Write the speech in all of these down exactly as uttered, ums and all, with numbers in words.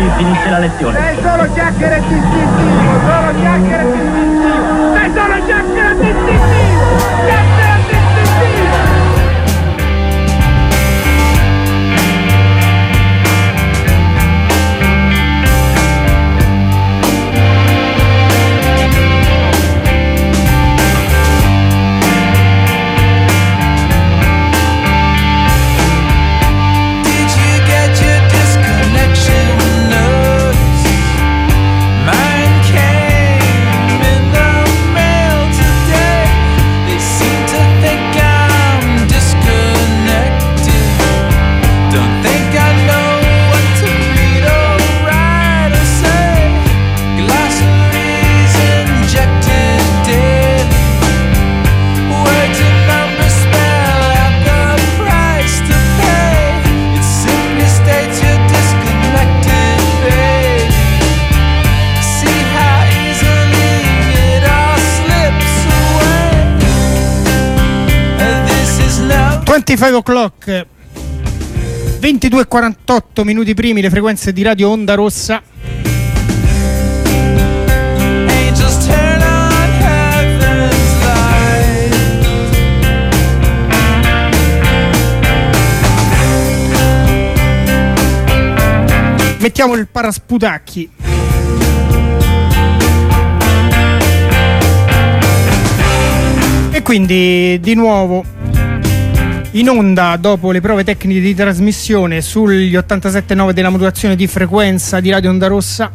finisce la lezione. Sei solo chiacchiere distintivo, solo chiacchiere distintivo. Sei solo chiacchiere distintivo, chiacchiere distintivo. venticinque o'clock, ventidue e quarantotto minuti primi, le frequenze di Radio Onda Rossa. Mettiamo il parasputacchi. E quindi di nuovo in onda dopo le prove tecniche di trasmissione sugli ottantasette virgola nove della modulazione di frequenza di Radio Onda Rossa.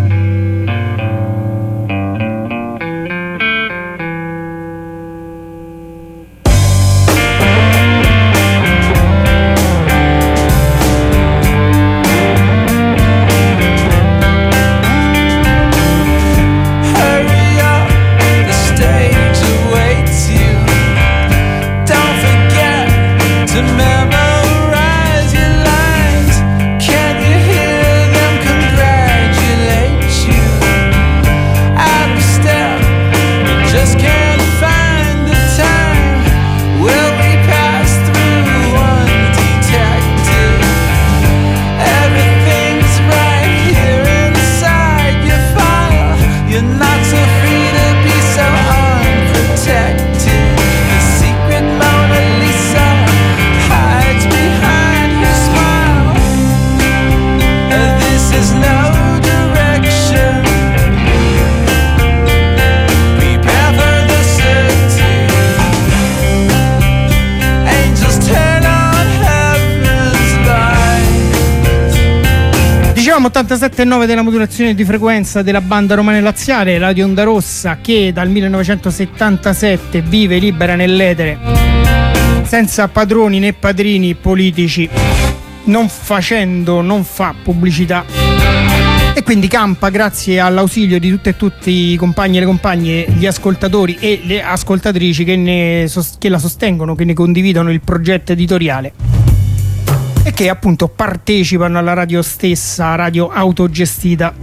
ottantasette virgola nove della modulazione di frequenza della banda romana e laziale, Radio Onda Rossa, che dal millenovecentosettantasette vive libera nell'etere, senza padroni né padrini politici, non facendo, non fa pubblicità, e quindi campa grazie all'ausilio di tutte e tutti i compagni e le compagne, gli ascoltatori e le ascoltatrici che, ne, che la sostengono, che ne condividono il progetto editoriale e che appunto partecipano alla radio stessa, radio autogestita.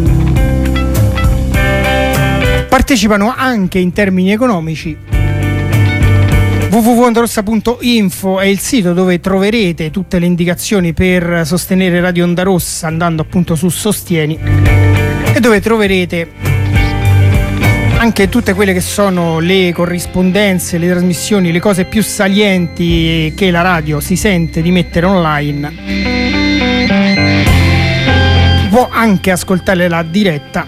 Partecipano anche in termini economici. w w w punto ondarossa punto info è il sito dove troverete tutte le indicazioni per sostenere Radio Onda Rossa andando appunto su Sostieni, e dove troverete anche tutte quelle che sono le corrispondenze, le trasmissioni, le cose più salienti che la radio si sente di mettere online. Può anche ascoltare la diretta.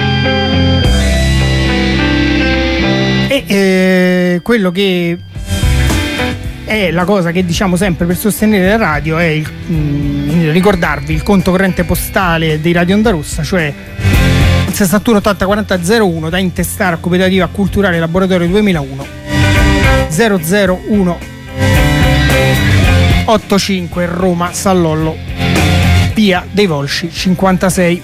E eh, quello che è la cosa che diciamo sempre per sostenere la radio è il, mh, ricordarvi il conto corrente postale di Radio Onda Rossa, cioè sessantuno ottanta quaranta zero uno, da intestare a Cooperativa Culturale Laboratorio duemilauno zero zero uno ottantacinque, Roma Sallollo, via dei Volsci cinquantasei.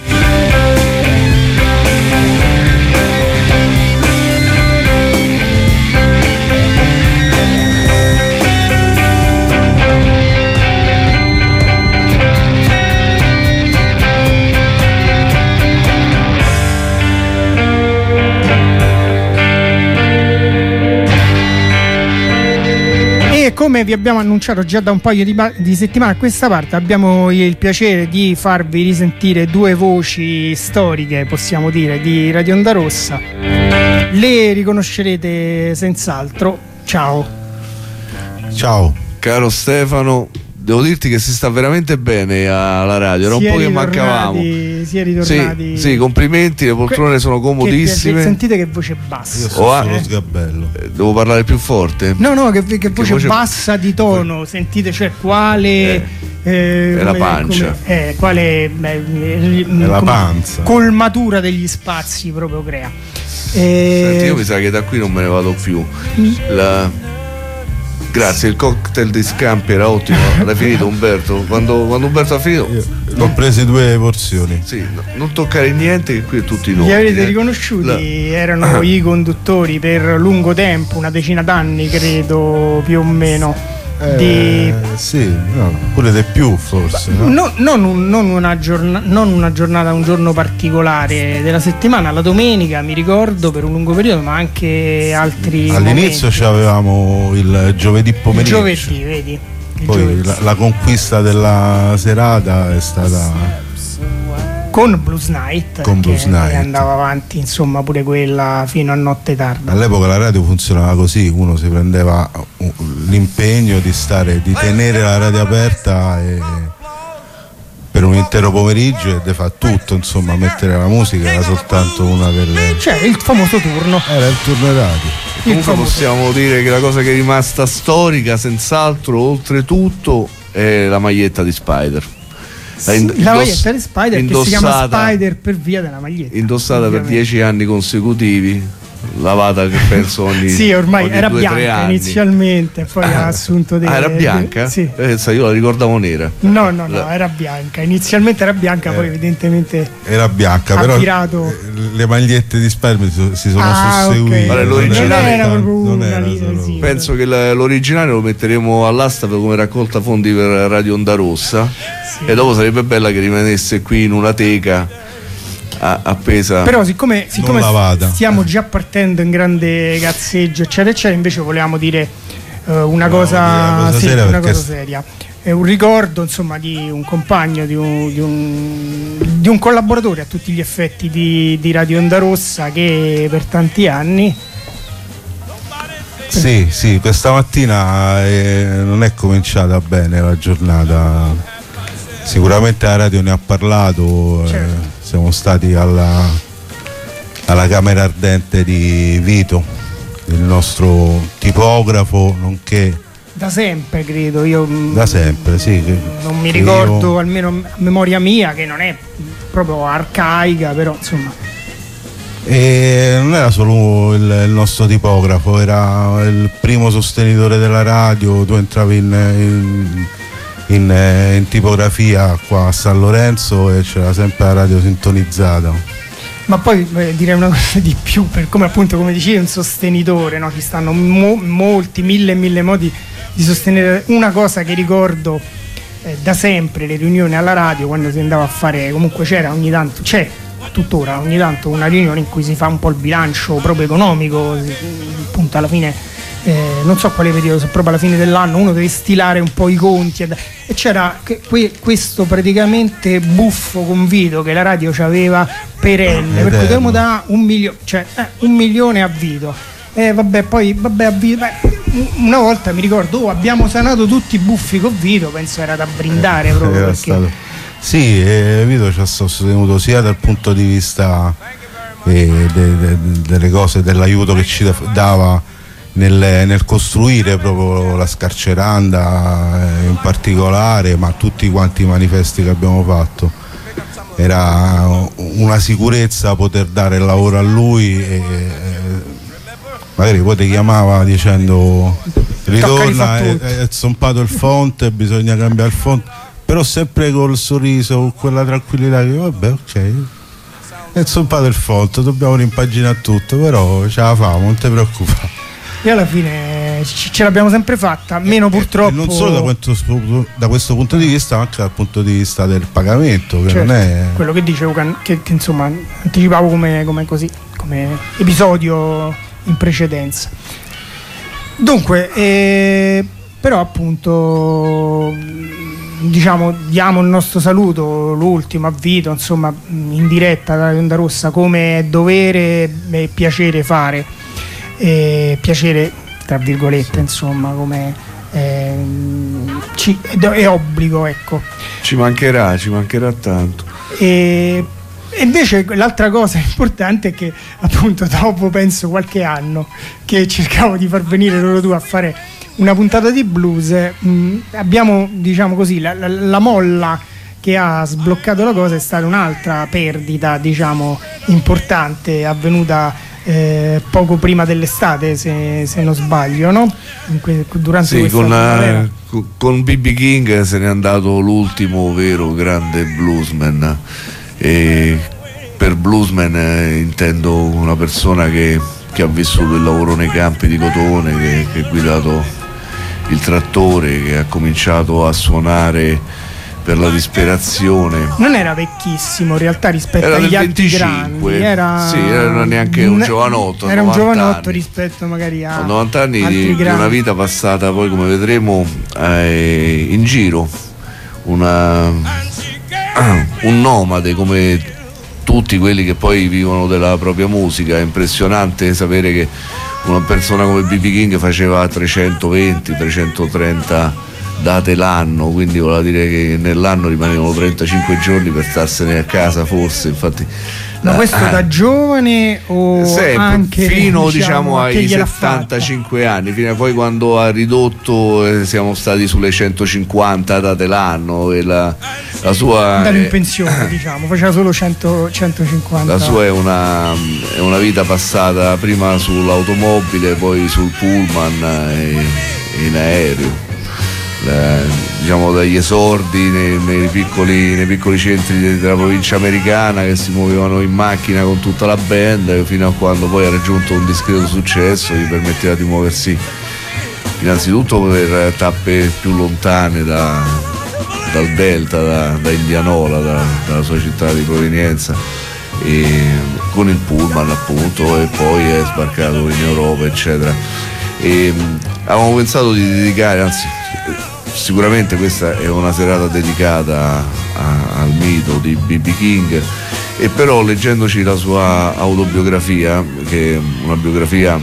come vi abbiamo annunciato già da un paio di, di settimane a questa parte, abbiamo il piacere di farvi risentire due voci storiche, possiamo dire, di Radio Onda Rossa. Le riconoscerete senz'altro. Ciao. Ciao. Caro Stefano, devo dirti che si sta veramente bene alla radio, era un po' che mancavamo. Si è ritornati. Sì, sì, complimenti, le poltrone que- sono comodissime. Che, sentite che voce bassa. Io sono oh, solo eh. sgabello. Devo parlare più forte? No, no, che, che voce, voce bassa di tono. Sentite, cioè quale eh, eh, è la pancia. Come, eh, quale beh, è la panza. Colmatura degli spazi proprio crea. Eh, Senti, io mi sa che da qui non me ne vado più. La Grazie, il cocktail di Scampi era ottimo. L'hai finito Umberto? Quando, quando Umberto ha finito? Ho preso due porzioni. Sì, no, non toccare niente, che qui è tutti noi. Li avete riconosciuti? La... Erano i conduttori per lungo tempo, una decina d'anni credo, più o meno. Eh, di... Sì, no, pure di più forse. No? No, non, un, non, una giorna, non una giornata, un giorno particolare della settimana, la domenica mi ricordo per un lungo periodo, ma anche altri. All'inizio avevamo il giovedì pomeriggio. Il giovedì, vedi? Il Poi giovedì. La, la conquista della serata è stata con Blues Night, con che, Blues Night. che andava avanti insomma pure quella fino a notte tarda. All'epoca la radio funzionava così, uno si prendeva l'impegno di stare, di tenere la radio aperta e per un intero pomeriggio e di fare tutto, insomma, mettere la musica era soltanto una delle. Cioè il famoso turno. Era il turno radio. Comunque possiamo dire che la cosa che è rimasta storica, senz'altro, oltretutto, è la maglietta di Spider. La, indoss- la maglietta di Spider indossata, che si chiama Spider per via della maglietta. Indossata ovviamente per dieci anni consecutivi, lavata che penso ogni sì, ormai ogni era due, bianca inizialmente, poi ah, ha assunto dei. Ah, era bianca? De, sì. Eh, io la ricordavo nera. No, no, no, era bianca. Inizialmente era bianca, eh, poi evidentemente era bianca, però tirato... le magliette di Spider si sono ah, susseguite. Okay. Allora, l'originale non era proprio non una era linea, sì, penso che la, l'originale lo metteremo all'asta come raccolta fondi per Radio Onda Rossa, sì. E dopo sarebbe bella che rimanesse qui in una teca appesa, però siccome, siccome stiamo già partendo in grande cazzeggio eccetera eccetera, invece volevamo dire uh, una, no, cosa, una cosa seria, una cosa seria. È un ricordo insomma di un compagno, di un, di un, di un collaboratore a tutti gli effetti di, di Radio Onda Rossa, che per tanti anni. Sì, sì, questa mattina eh, non è cominciata bene la giornata. Sicuramente la radio ne ha parlato, certo. eh, siamo stati alla, alla Camera Ardente di Vito, il nostro tipografo, nonché da sempre credo io da sempre sì non mi ricordo io... almeno a memoria mia, che non è proprio arcaica, però insomma. E non era solo il, il nostro tipografo, era il primo sostenitore della radio. Tu entravi in, in In, in tipografia qua a San Lorenzo e c'era sempre la radio sintonizzata. Ma poi eh, direi una cosa di più, per come appunto come dicevi un sostenitore, no? Ci stanno mo- molti mille e mille modi di sostenere una cosa che ricordo eh, da sempre, le riunioni alla radio, quando si andava a fare, comunque c'era ogni tanto, c'è tuttora ogni tanto una riunione in cui si fa un po' il bilancio proprio economico, appunto alla fine. Eh, non so quale periodo, se proprio alla fine dell'anno uno deve stilare un po' i conti e, e c'era que, que, questo praticamente buffo convito che la radio c'aveva perenne, per cui dovevamo dare un milione, cioè eh, un milione a Vito. E eh, vabbè, poi vabbè a Vito, beh, una volta mi ricordo, oh, abbiamo sanato tutti i buffi con Vito, penso era da brindare eh, proprio perché... stato... Sì, eh, Vito ci ha sostenuto sia dal punto di vista eh, de, de, delle cose, dell'aiuto che ci dava Nel, nel costruire proprio la scarceranda eh, in particolare, ma tutti quanti i manifesti che abbiamo fatto. Era una sicurezza poter dare il lavoro a lui e, e magari poi ti chiamava dicendo ritorna, è, è zompato il font, bisogna cambiare il font, però sempre col sorriso, con quella tranquillità che vabbè, ok, è zompato il font, dobbiamo rimpaginare tutto, però ce la famo, non ti preoccupare. E alla fine ce l'abbiamo sempre fatta, meno purtroppo. E non solo da questo, da questo punto di vista, ma anche dal punto di vista del pagamento, che certo, non è. Quello che dicevo, che, che insomma anticipavo come, come così, come episodio in precedenza. Dunque, eh, però appunto diciamo diamo il nostro saluto, l'ultimo a Vito, insomma in diretta da Onda Rossa, come è dovere e piacere fare, e piacere tra virgolette, insomma, come eh, ci, è obbligo, ecco. Ci mancherà, ci mancherà tanto. E E invece l'altra cosa importante è che appunto dopo penso qualche anno che cercavo di far venire loro due a fare una puntata di blues, mh, abbiamo diciamo così la, la, la molla che ha sbloccato la cosa è stata un'altra perdita diciamo importante, avvenuta eh, poco prima dell'estate se, se non sbaglio, no? In que- durante sì, questa con, uh, con B B King se n'è andato l'ultimo vero grande bluesman. E per bluesman eh, intendo una persona che, che ha vissuto il lavoro nei campi di cotone, che, che ha guidato il trattore, che ha cominciato a suonare per la disperazione. Non era vecchissimo in realtà rispetto era agli altri venticinque, grandi, era sì, era neanche un giovanotto, era un giovanotto anni. Rispetto magari a novanta anni di, di una vita passata poi, come vedremo, eh, in giro, una, un nomade come tutti quelli che poi vivono della propria musica. È impressionante sapere che una persona come B B King faceva trecentoventi trecentotrenta date l'anno, quindi vuol dire che nell'anno rimanevano trentacinque giorni per starsene a casa, forse. Infatti, ma questo ah, da giovane o sempre, anche fino diciamo, diciamo ai settantacinque fatta? anni, fino a poi quando ha ridotto eh, siamo stati sulle centocinquanta date l'anno, e la, la sua andato in è, pensione diciamo, faceva solo cento, centocinquanta. la sua è una, è una vita passata prima sull'automobile, poi sul pullman e, e in aereo. La, diciamo dagli esordi nei, nei, piccoli, nei piccoli centri della provincia americana, che si muovevano in macchina con tutta la band, fino a quando poi ha raggiunto un discreto successo, gli permetteva di muoversi innanzitutto per tappe più lontane da, dal Delta, da, da Indianola, da, dalla sua città di provenienza, e con il pullman appunto, e poi è sbarcato in Europa eccetera. E avevamo pensato di dedicare, anzi sicuramente questa è una serata dedicata a, al mito di B B King, e però leggendoci la sua autobiografia, che è una biografia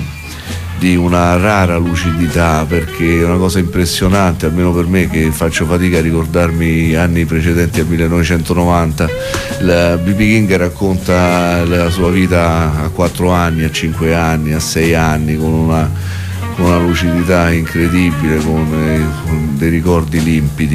di una rara lucidità, perché è una cosa impressionante, almeno per me che faccio fatica a ricordarmi anni precedenti al millenovecentonovanta. La B B King racconta la sua vita a quattro anni, a cinque anni, a sei anni, con una con una lucidità incredibile, con, eh, con dei ricordi limpidi.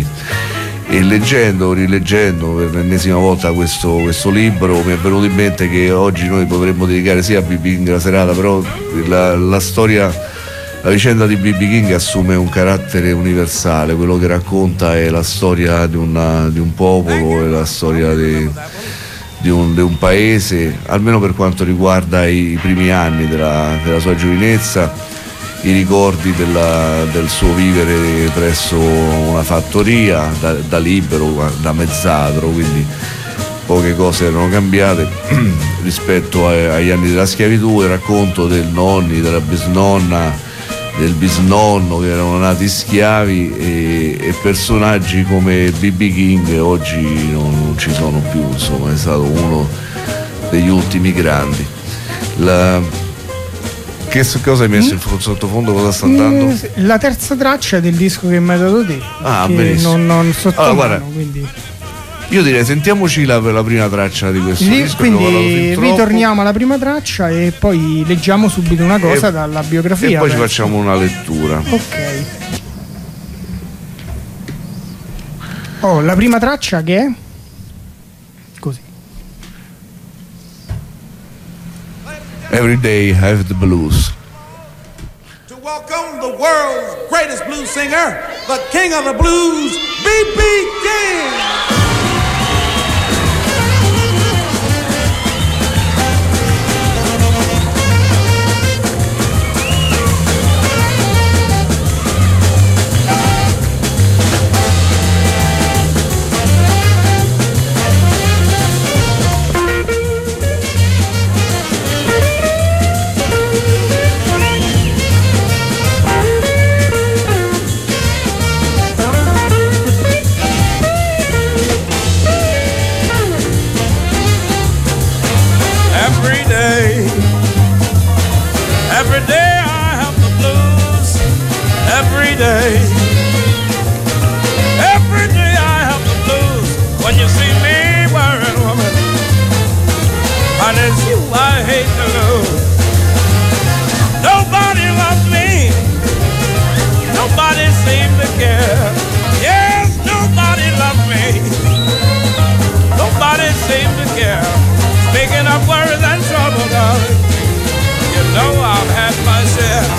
E leggendo, rileggendo per l'ennesima volta questo, questo libro, mi è venuto in mente che oggi noi potremmo dedicare sia a B B King la serata, però la, la storia, la vicenda di B B King assume un carattere universale. Quello che racconta è la storia di, una, di un popolo, è la storia di, di, un, di un paese, almeno per quanto riguarda i primi anni della, della sua giovinezza, i ricordi della, del suo vivere presso una fattoria da, da libero, da mezzadro, quindi poche cose erano cambiate rispetto a, agli anni della schiavitù. Il racconto del nonni, della bisnonna, del bisnonno che erano nati schiavi, e, e personaggi come B B King oggi non, non ci sono più, insomma è stato uno degli ultimi grandi. La, Che cosa hai messo in sottofondo? Cosa sta andando? Mm, la terza traccia del disco che mi hai dato te. Ah, che benissimo. Non, non sotto allora, mano, guarda, quindi. Io direi sentiamoci la, la prima traccia di questo Lì, disco. quindi ritorniamo alla prima traccia e poi leggiamo subito una cosa e, dalla biografia. E poi penso. ci facciamo una lettura. Ok. Oh, la prima traccia che è? Così. Every day I have the blues. To welcome the world's greatest blues singer, the king of the blues, B B King. every day. Every day I have the blues when you see me wearing, woman. And it's you I hate to lose. Nobody loves me. Nobody seems to care. Yes, nobody loves me. Nobody seems to care. Speaking of worries and trouble, darling, you know I've had my share.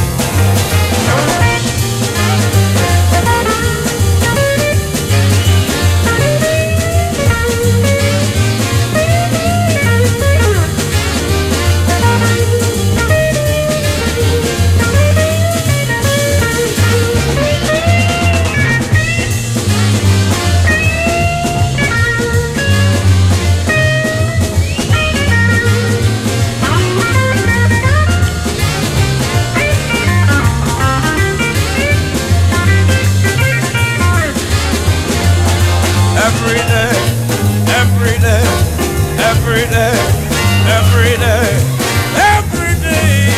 Every day, every day, every day, every day, every day,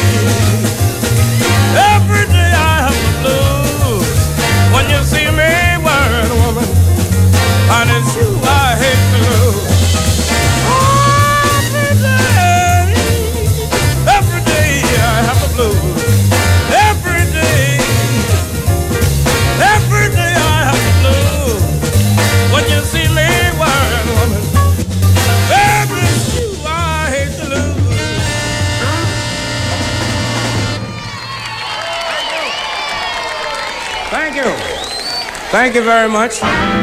every day I have the blues when you see me wearing, woman, and it's you I hate to lose. Every day, every day I have the blues. Every day, every day I have the blues. When you see me wearing, woman, baby, it's you I hate to lose. Thank you. Thank you very much.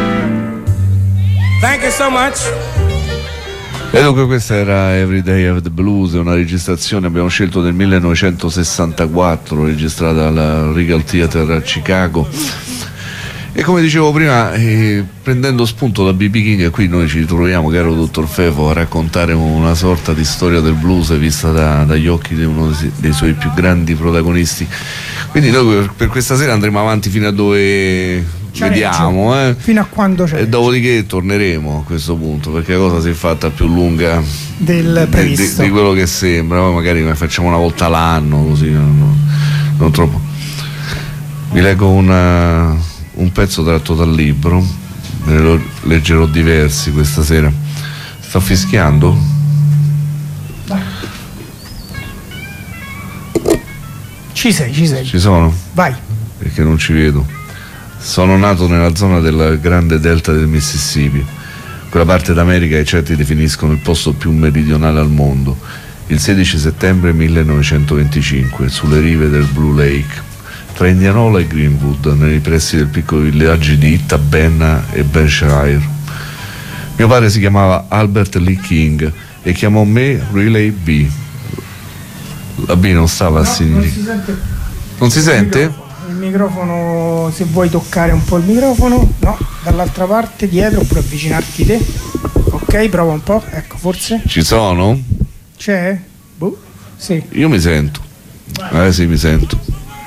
Thank you so much. E dunque questa era Every Day of the Blues, una registrazione abbiamo scelto del millenovecentosessantaquattro, registrata al Regal Theatre a Chicago. E come dicevo prima, eh, prendendo spunto da B B King, qui noi ci troviamo, caro dottor Fefo, a raccontare una sorta di storia del blues vista da, dagli occhi di uno dei, dei suoi più grandi protagonisti. Quindi noi per, per questa sera andremo avanti fino a dove Cianeggio. vediamo, eh. Fino a quando c'è. E dopodiché torneremo a questo punto, perché la cosa si è fatta più lunga del previsto. Di, di quello che sembra. Poi magari ne facciamo una volta l'anno, così non, non troppo. Vi leggo una un pezzo tratto dal libro, ne lo leggerò diversi questa sera. Sta fischiando? Ci sei, ci sei. Ci sono? Vai. Perché non ci vedo. Sono nato nella zona del grande delta del Mississippi, quella parte d'America che certi definiscono il posto più meridionale al mondo, il sedici settembre millenovecentoventicinque, sulle rive del Blue Lake, tra Indianola e Greenwood, nei pressi del piccolo villaggio di Ittabenna e Berkshire. Mio padre si chiamava Albert Lee King e chiamò me Riley B. La B non stava a significare. Non si sente? Il microfono, se vuoi toccare un po' il microfono, no, dall'altra parte, dietro, oppure avvicinarti te. Ok, prova un po', ecco, forse. Ci sono? C'è? Boh, sì. Io mi sento. Eh sì, mi sento.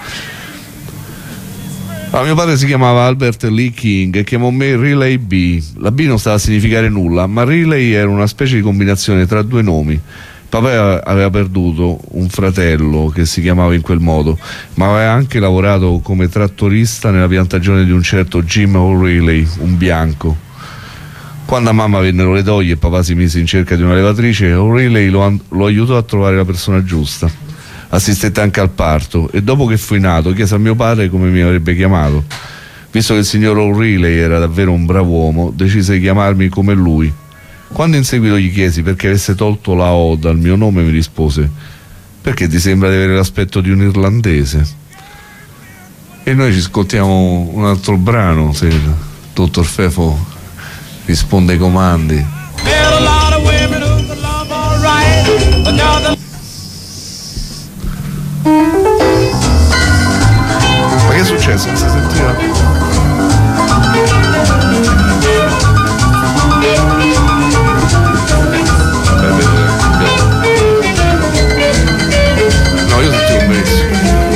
Ah, mio padre si chiamava Albert Lee King e chiamò me Riley B. La B non stava a significare nulla, ma Riley era una specie di combinazione tra due nomi. Papà aveva perduto un fratello che si chiamava in quel modo, ma aveva anche lavorato come trattorista nella piantagione di un certo Jim O'Reilly, un bianco. Quando a mamma vennero le doglie e papà si mise in cerca di una levatrice, O'Reilly lo, lo aiutò a trovare la persona giusta. Assistette anche al parto e dopo che fui nato chiese a mio padre come mi avrebbe chiamato. Visto che il signor O'Reilly era davvero un bravo uomo, decise di chiamarmi come lui. Quando in seguito gli chiesi perché avesse tolto la O dal mio nome, mi rispose: perché ti sembra di avere l'aspetto di un irlandese. E noi ci ascoltiamo un altro brano, se il dottor Fefo risponde ai comandi. Ma che è successo? Si sentiva? No, io sentivo benissimo.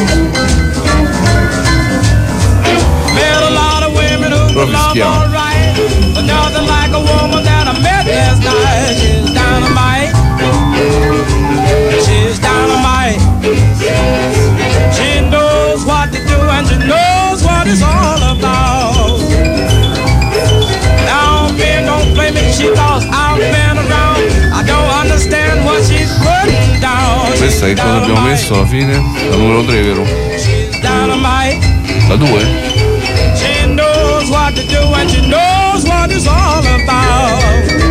Però fischiamo. She knows what to do and she knows what it's all about. Now, man, don't blame me, she lost. I've been around. I don't understand what she's putting down. Questa che cosa abbiamo messo alla fine? La numero tre, vero? La due? She knows what to do and she knows what it's all about.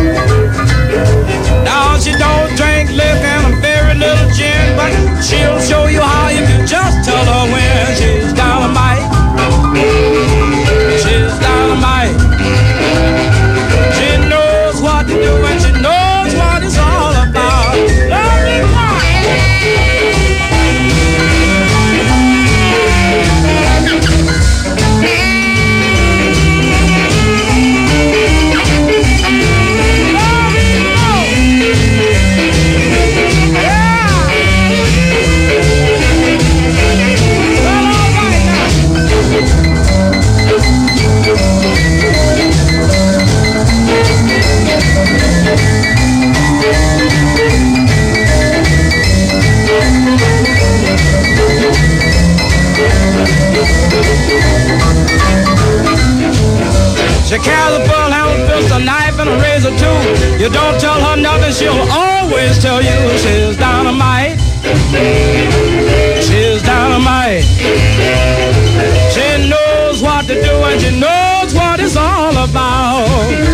Now she don't drink liquor and a very little gin, but she'll show you how if you just tell her when. She's dynamite. She's dynamite. She knows what to do and she knows what it's all about. Love me She carries a bullhound, pistol, knife, and a razor too. You don't tell her nothing, she'll always tell you she's dynamite. She's dynamite. She knows what to do and she knows what it's all about.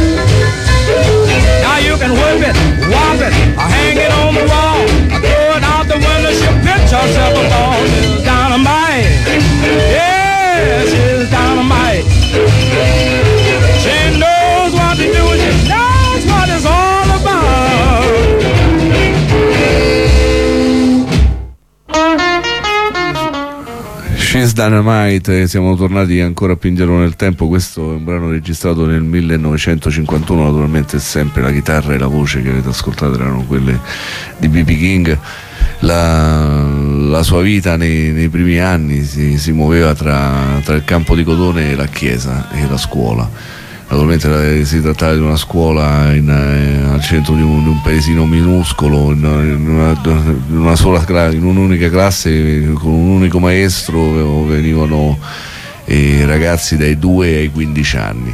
Now you can whip it, whop it, or hang it on the wall, or throw it out the window, she'll pitch herself a ball. She's dynamite. Yeah, she's dynamite. She knows what to do, she knows what it's all about. She's Dynamite, siamo tornati ancora più indietro nel tempo. Questo è un brano registrato nel millenovecentocinquantuno, naturalmente sempre la chitarra e la voce che avete ascoltato erano quelle di B B King. La, la sua vita nei, nei primi anni si, si muoveva tra, tra il campo di cotone e la chiesa e la scuola. Naturalmente si trattava di una scuola in, eh, al centro di un, di un paesino minuscolo, in, in, una, in una sola in un'unica classe con un unico maestro venivano eh, ragazzi dai due ai quindici anni.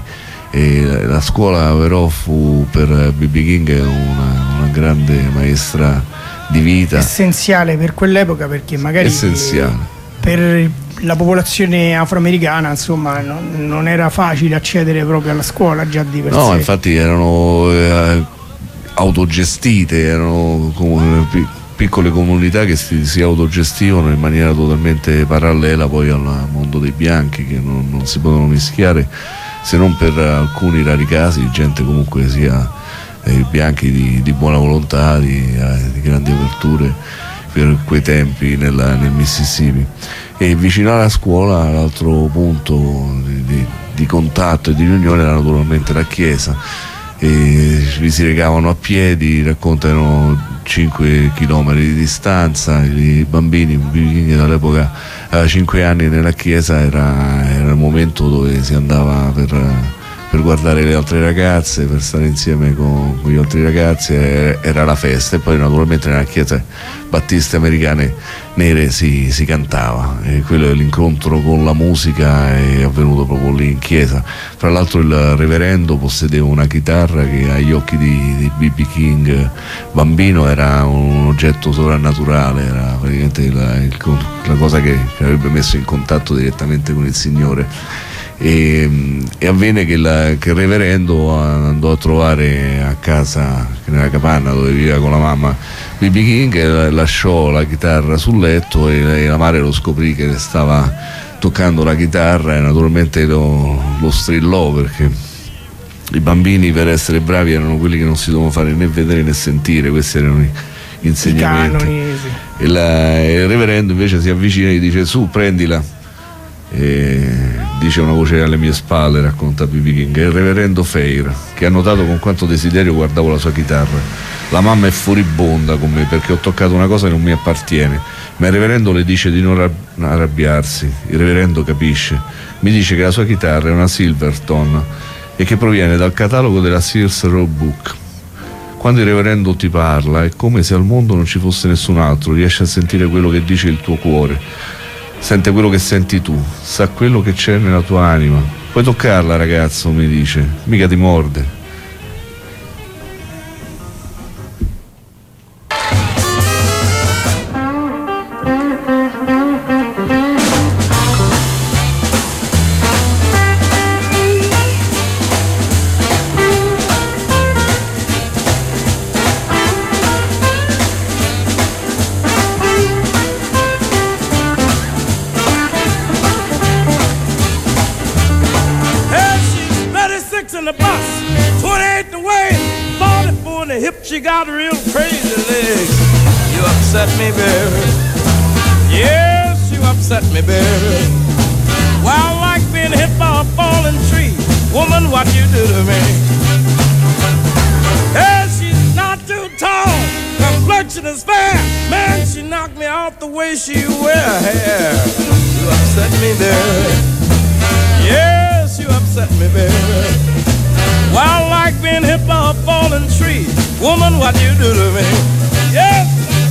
E la scuola però fu per B B King una, una grande maestra di vita, essenziale per quell'epoca, perché magari essenziale per la popolazione afroamericana, insomma, non, non era facile accedere proprio alla scuola già di per sé. No, infatti erano eh, autogestite, erano com- piccole comunità che si, si autogestivano in maniera totalmente parallela poi al mondo dei bianchi, che non, non si potevano mischiare se non per alcuni rari casi, gente comunque sia eh, bianchi di, di buona volontà, di, eh, di grandi aperture per quei tempi nella, nel Mississippi. E vicino alla scuola l'altro punto di, di, di contatto e di riunione era naturalmente la chiesa, e vi si recavano a piedi, raccontano cinque chilometri di distanza, i bambini, bambini dall'epoca a cinque anni nella chiesa era, era il momento dove si andava per, per guardare le altre ragazze, per stare insieme con, con gli altri ragazzi, era la festa. E poi naturalmente nella chiesa battiste americane nere si, si cantava, e quello è l'incontro con la musica è avvenuto proprio lì in chiesa. Fra l'altro il reverendo possedeva una chitarra che agli occhi di, di B B King bambino era un oggetto sovrannaturale, era praticamente la, il, la cosa che, che avrebbe messo in contatto direttamente con il Signore. E, e avvenne che, la, che il reverendo andò a trovare a casa, nella capanna dove viveva con la mamma, B B King, e lasciò la chitarra sul letto, e, e la madre lo scoprì che stava toccando la chitarra, e naturalmente lo, lo strillò, perché i bambini, per essere bravi, erano quelli che non si dovevano fare né vedere né sentire. Questi erano gli insegnamenti. I canoni, sì. E, la, e il reverendo invece si avvicina e gli dice: su, prendila. E dice una voce alle mie spalle, racconta B B King, è il reverendo Fair, che ha notato con quanto desiderio guardavo la sua chitarra. La mamma è furibonda con me perché ho toccato una cosa che non mi appartiene, ma il reverendo le dice di non arrabbiarsi. Il reverendo capisce, mi dice che la sua chitarra è una Silverton e che proviene dal catalogo della Sears Roebuck. Quando il reverendo ti parla è come se al mondo non ci fosse nessun altro, riesci a sentire quello che dice il tuo cuore. sente quello che senti tu, sa quello che c'è nella tua anima. Puoi toccarla, ragazzo, mi dice, mica ti morde. She got real crazy legs. You upset me, baby. Yes, you upset me, baby. Well, like being hit by a falling tree. Woman, what you do to me? Hey, she's not too tall. Complexion is fair. Man, she knocked me off the way she wear her hair. You upset me, baby. Yes, you upset me, baby. Well, like being hit by a falling tree. Woman, what you do to me? Yes.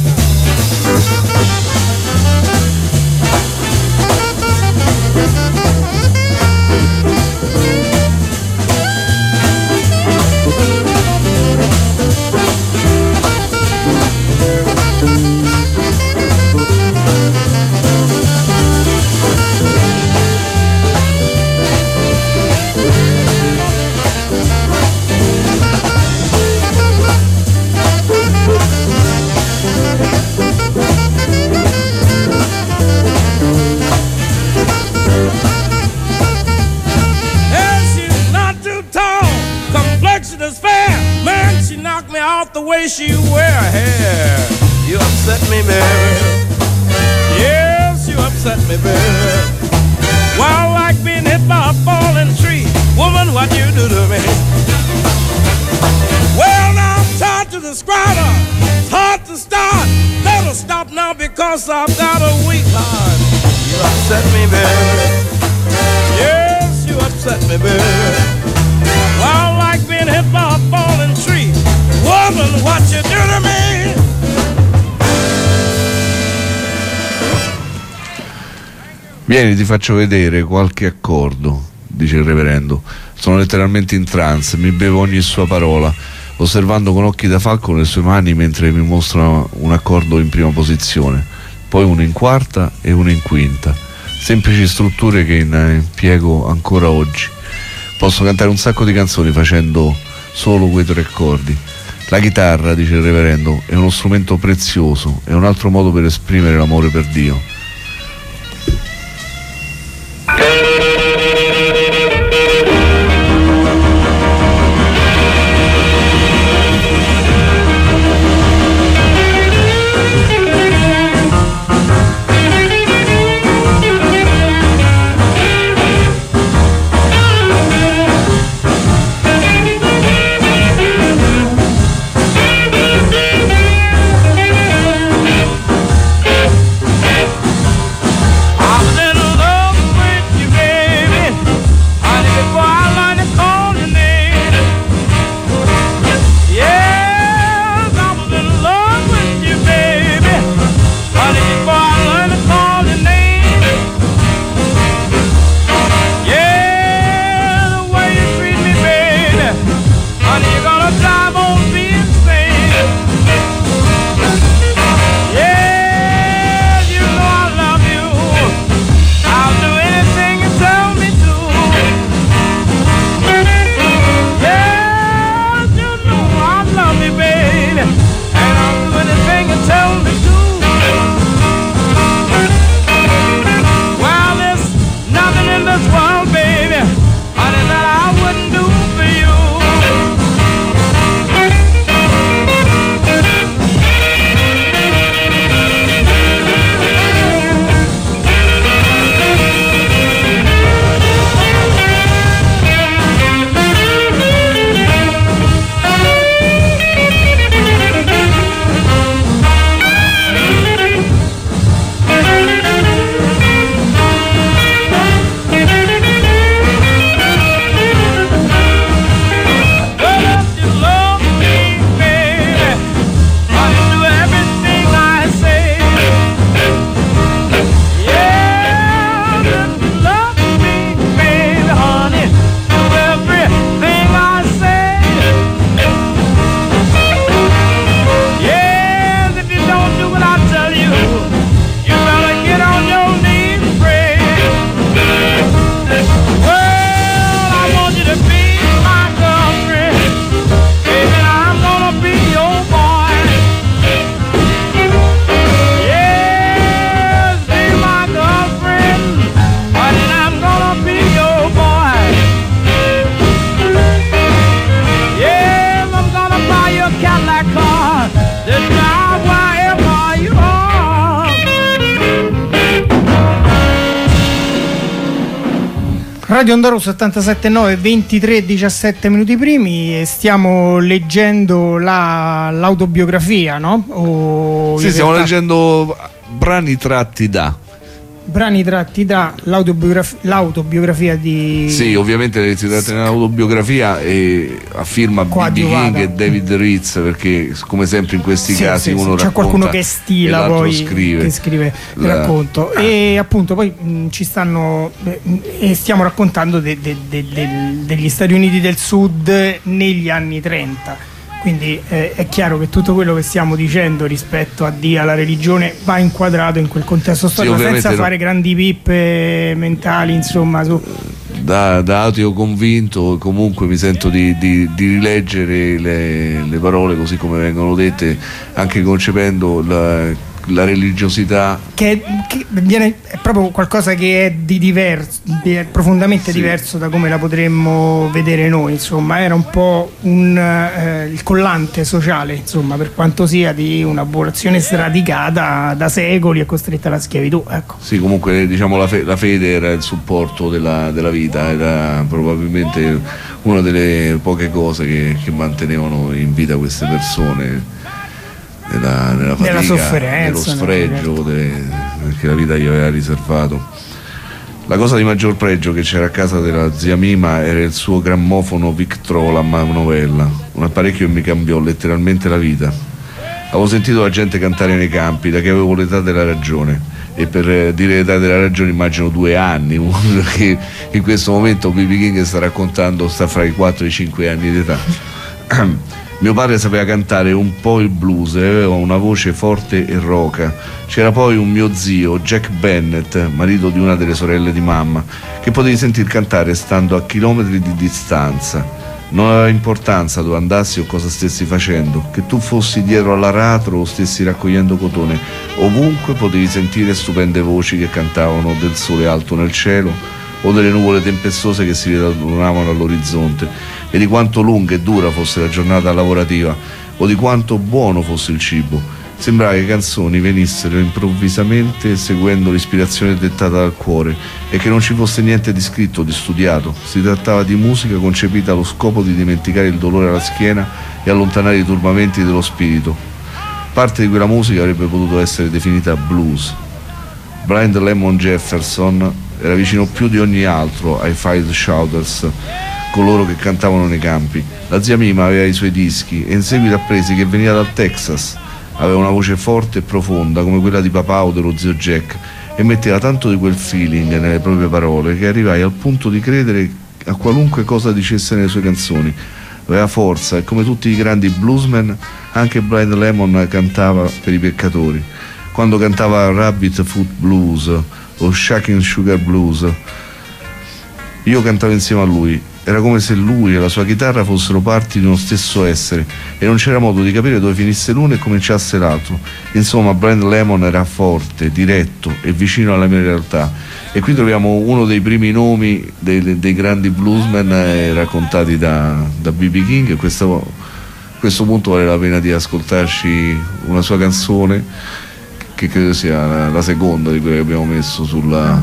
The way she wear her hair. You upset me, baby. Yes, you upset me, baby. Well, like being hit by a falling tree. Woman, what you do to me? Well, now I'm tired to describe her. It's hard to start. Never stop now because I've got a weak heart. You upset me, baby. Yes, you upset me, baby. Well, like being hit by a falling tree. Woman, what you do to me? Vieni, ti faccio vedere qualche accordo, dice il reverendo. Sono letteralmente in trance, mi bevo ogni sua parola, osservando con occhi da falco le sue mani mentre mi mostra un accordo in prima posizione, poi uno in quarta e uno in quinta. Semplici strutture che impiego ancora oggi. Posso cantare un sacco di canzoni facendo solo quei tre accordi. La chitarra, dice il reverendo, è uno strumento prezioso, è un altro modo per esprimere l'amore per Dio. Hey! Radio Onda Rossa ottantasette nove, ventitré diciassette minuti primi, e stiamo leggendo la, l'autobiografia, no? O sì, stiamo realtà... leggendo brani tratti da brani tratti da l'autobiografia, l'autobiografia di... Sì, ovviamente si tratta di un'autobiografia e a firma B B King e David Ritz, perché come sempre in questi sì, casi sì, uno sì. C'è qualcuno che stila, poi scrive. che scrive il La... racconto e appunto poi mh, ci stanno eh, e stiamo raccontando de, de, de, de, degli Stati Uniti del Sud negli anni trenta. Quindi eh, è chiaro che tutto quello che stiamo dicendo rispetto a Dio, alla religione, va inquadrato in quel contesto storico, sì, senza fare no. grandi pippe mentali, insomma. Su... Da, da ateo convinto comunque mi sento di, di, di rileggere le, le parole così come vengono dette, anche concependo la, la religiosità che, che viene, è proprio qualcosa che è di diverso, è profondamente sì. diverso da come la potremmo vedere noi, insomma. Era un po' un, eh, il collante sociale, insomma, per quanto sia di una popolazione sradicata da secoli e costretta alla schiavitù, ecco. Sì, comunque diciamo la, fe- la fede era il supporto della, della vita, era probabilmente una delle poche cose che, che mantenevano in vita queste persone. Nella, nella fatica, nella sofferenza, nello sfregio de, che la vita gli aveva riservato. La cosa di maggior pregio che c'era a casa della zia Mima era il suo grammofono Victrola a manovella, un apparecchio che mi cambiò letteralmente la vita. Avevo sentito la gente cantare nei campi da che avevo l'età della ragione, e per dire l'età della ragione immagino due anni, perché in questo momento B B King sta raccontando, sta fra i quattro e i cinque anni di età. Mio padre sapeva cantare un po' il blues e aveva una voce forte e roca. C'era poi un mio zio, Jack Bennett, marito di una delle sorelle di mamma, che potevi sentir cantare stando a chilometri di distanza. Non aveva importanza dove andassi o cosa stessi facendo, che tu fossi dietro all'aratro o stessi raccogliendo cotone, ovunque potevi sentire stupende voci che cantavano del sole alto nel cielo o delle nuvole tempestose che si radunavano all'orizzonte, e di quanto lunga e dura fosse la giornata lavorativa o di quanto buono fosse il cibo. Sembrava che le canzoni venissero improvvisamente seguendo l'ispirazione dettata dal cuore e che non ci fosse niente di scritto o di studiato. Si trattava di musica concepita allo scopo di dimenticare il dolore alla schiena e allontanare i turbamenti dello spirito. Parte di quella musica avrebbe potuto essere definita blues. Blind Lemon Jefferson era vicino più di ogni altro ai Five Shouters, coloro che cantavano nei campi. La zia Mima aveva i suoi dischi e in seguito appresi che veniva dal Texas. Aveva una voce forte e profonda come quella di papà o dello zio Jack e metteva tanto di quel feeling nelle proprie parole che arrivai al punto di credere a qualunque cosa dicesse nelle sue canzoni. Aveva forza e come tutti i grandi bluesmen anche Blind Lemon cantava per i peccatori. Quando cantava Rabbit Foot Blues o Shakin' Sugar Blues, io cantavo insieme a lui. Era come se lui e la sua chitarra fossero parti di uno stesso essere e non c'era modo di capire dove finisse l'uno e cominciasse l'altro. Insomma, Blind Lemon era forte, diretto e vicino alla mia realtà. E qui troviamo uno dei primi nomi dei, dei grandi bluesmen eh, raccontati da, da B B King. E questo, a questo punto vale la pena di ascoltarci una sua canzone, che credo sia la, la seconda di quelle che abbiamo messo sulla...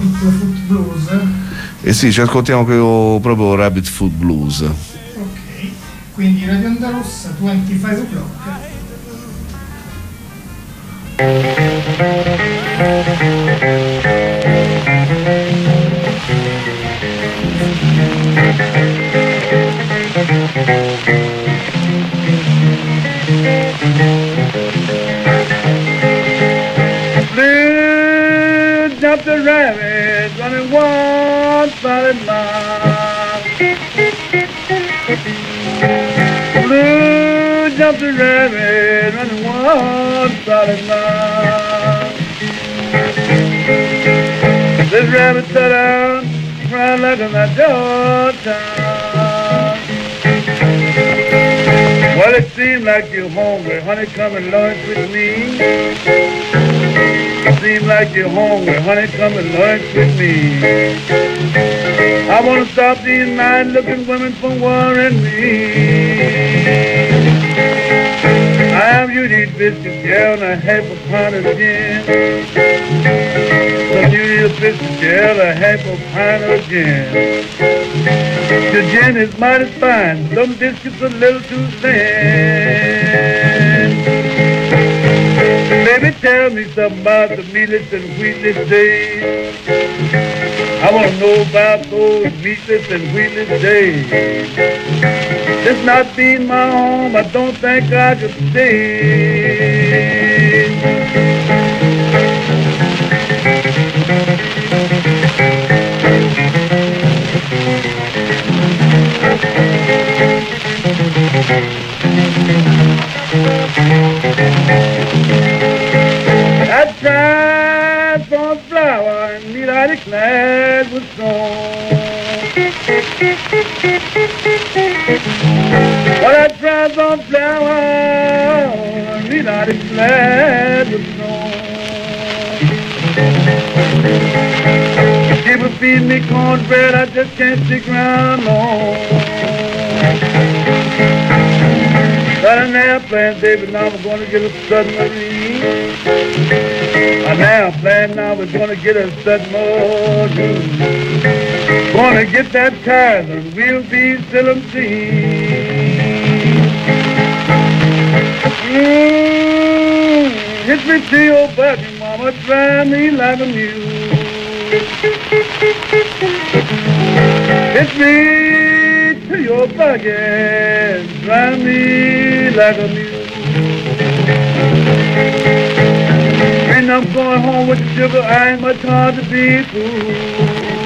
Eh sì, ci ascoltiamo proprio Rabbit Foot Blues. Ok, quindi Radio Onda Rossa venticinque o'clock. Blue jumped the rabbit running one solid mile. Blue jumped the rabbit running one solid mile. This rabbit sat down, crying like a Georgetown. Well, it seemed like you're hungry, honey, come and lunch with me. It seems like you're hungry, honey, come and lunch with me. I want to stop these nice-looking women from worrying me. I am you need biscuits, yeah, and a half a pound of gin. Some you need a biscuit, yeah, and a half a pound of gin. The gin is mighty fine, some biscuits a little too thin. Baby, tell me something about the meatless and wheatless days. I want to know about those meatless and wheatless days. This not being my home, I don't think I could stay. I tried for flour and meat I declared was gone. But I tried for flour and meat I declared was gone. People feed me cornbread, I just can't stick around long. Got an airplane, baby, now we're gonna get a submarine. An airplane, now we're gonna get a submarine. Gonna get that car, and we'll be seventeen. Mmm, hit me to your button, mama, drive me like a mule. Hit me to your buggy, drive me like a mule. And I'm going home with the sugar, I ain't much hard to be fooled.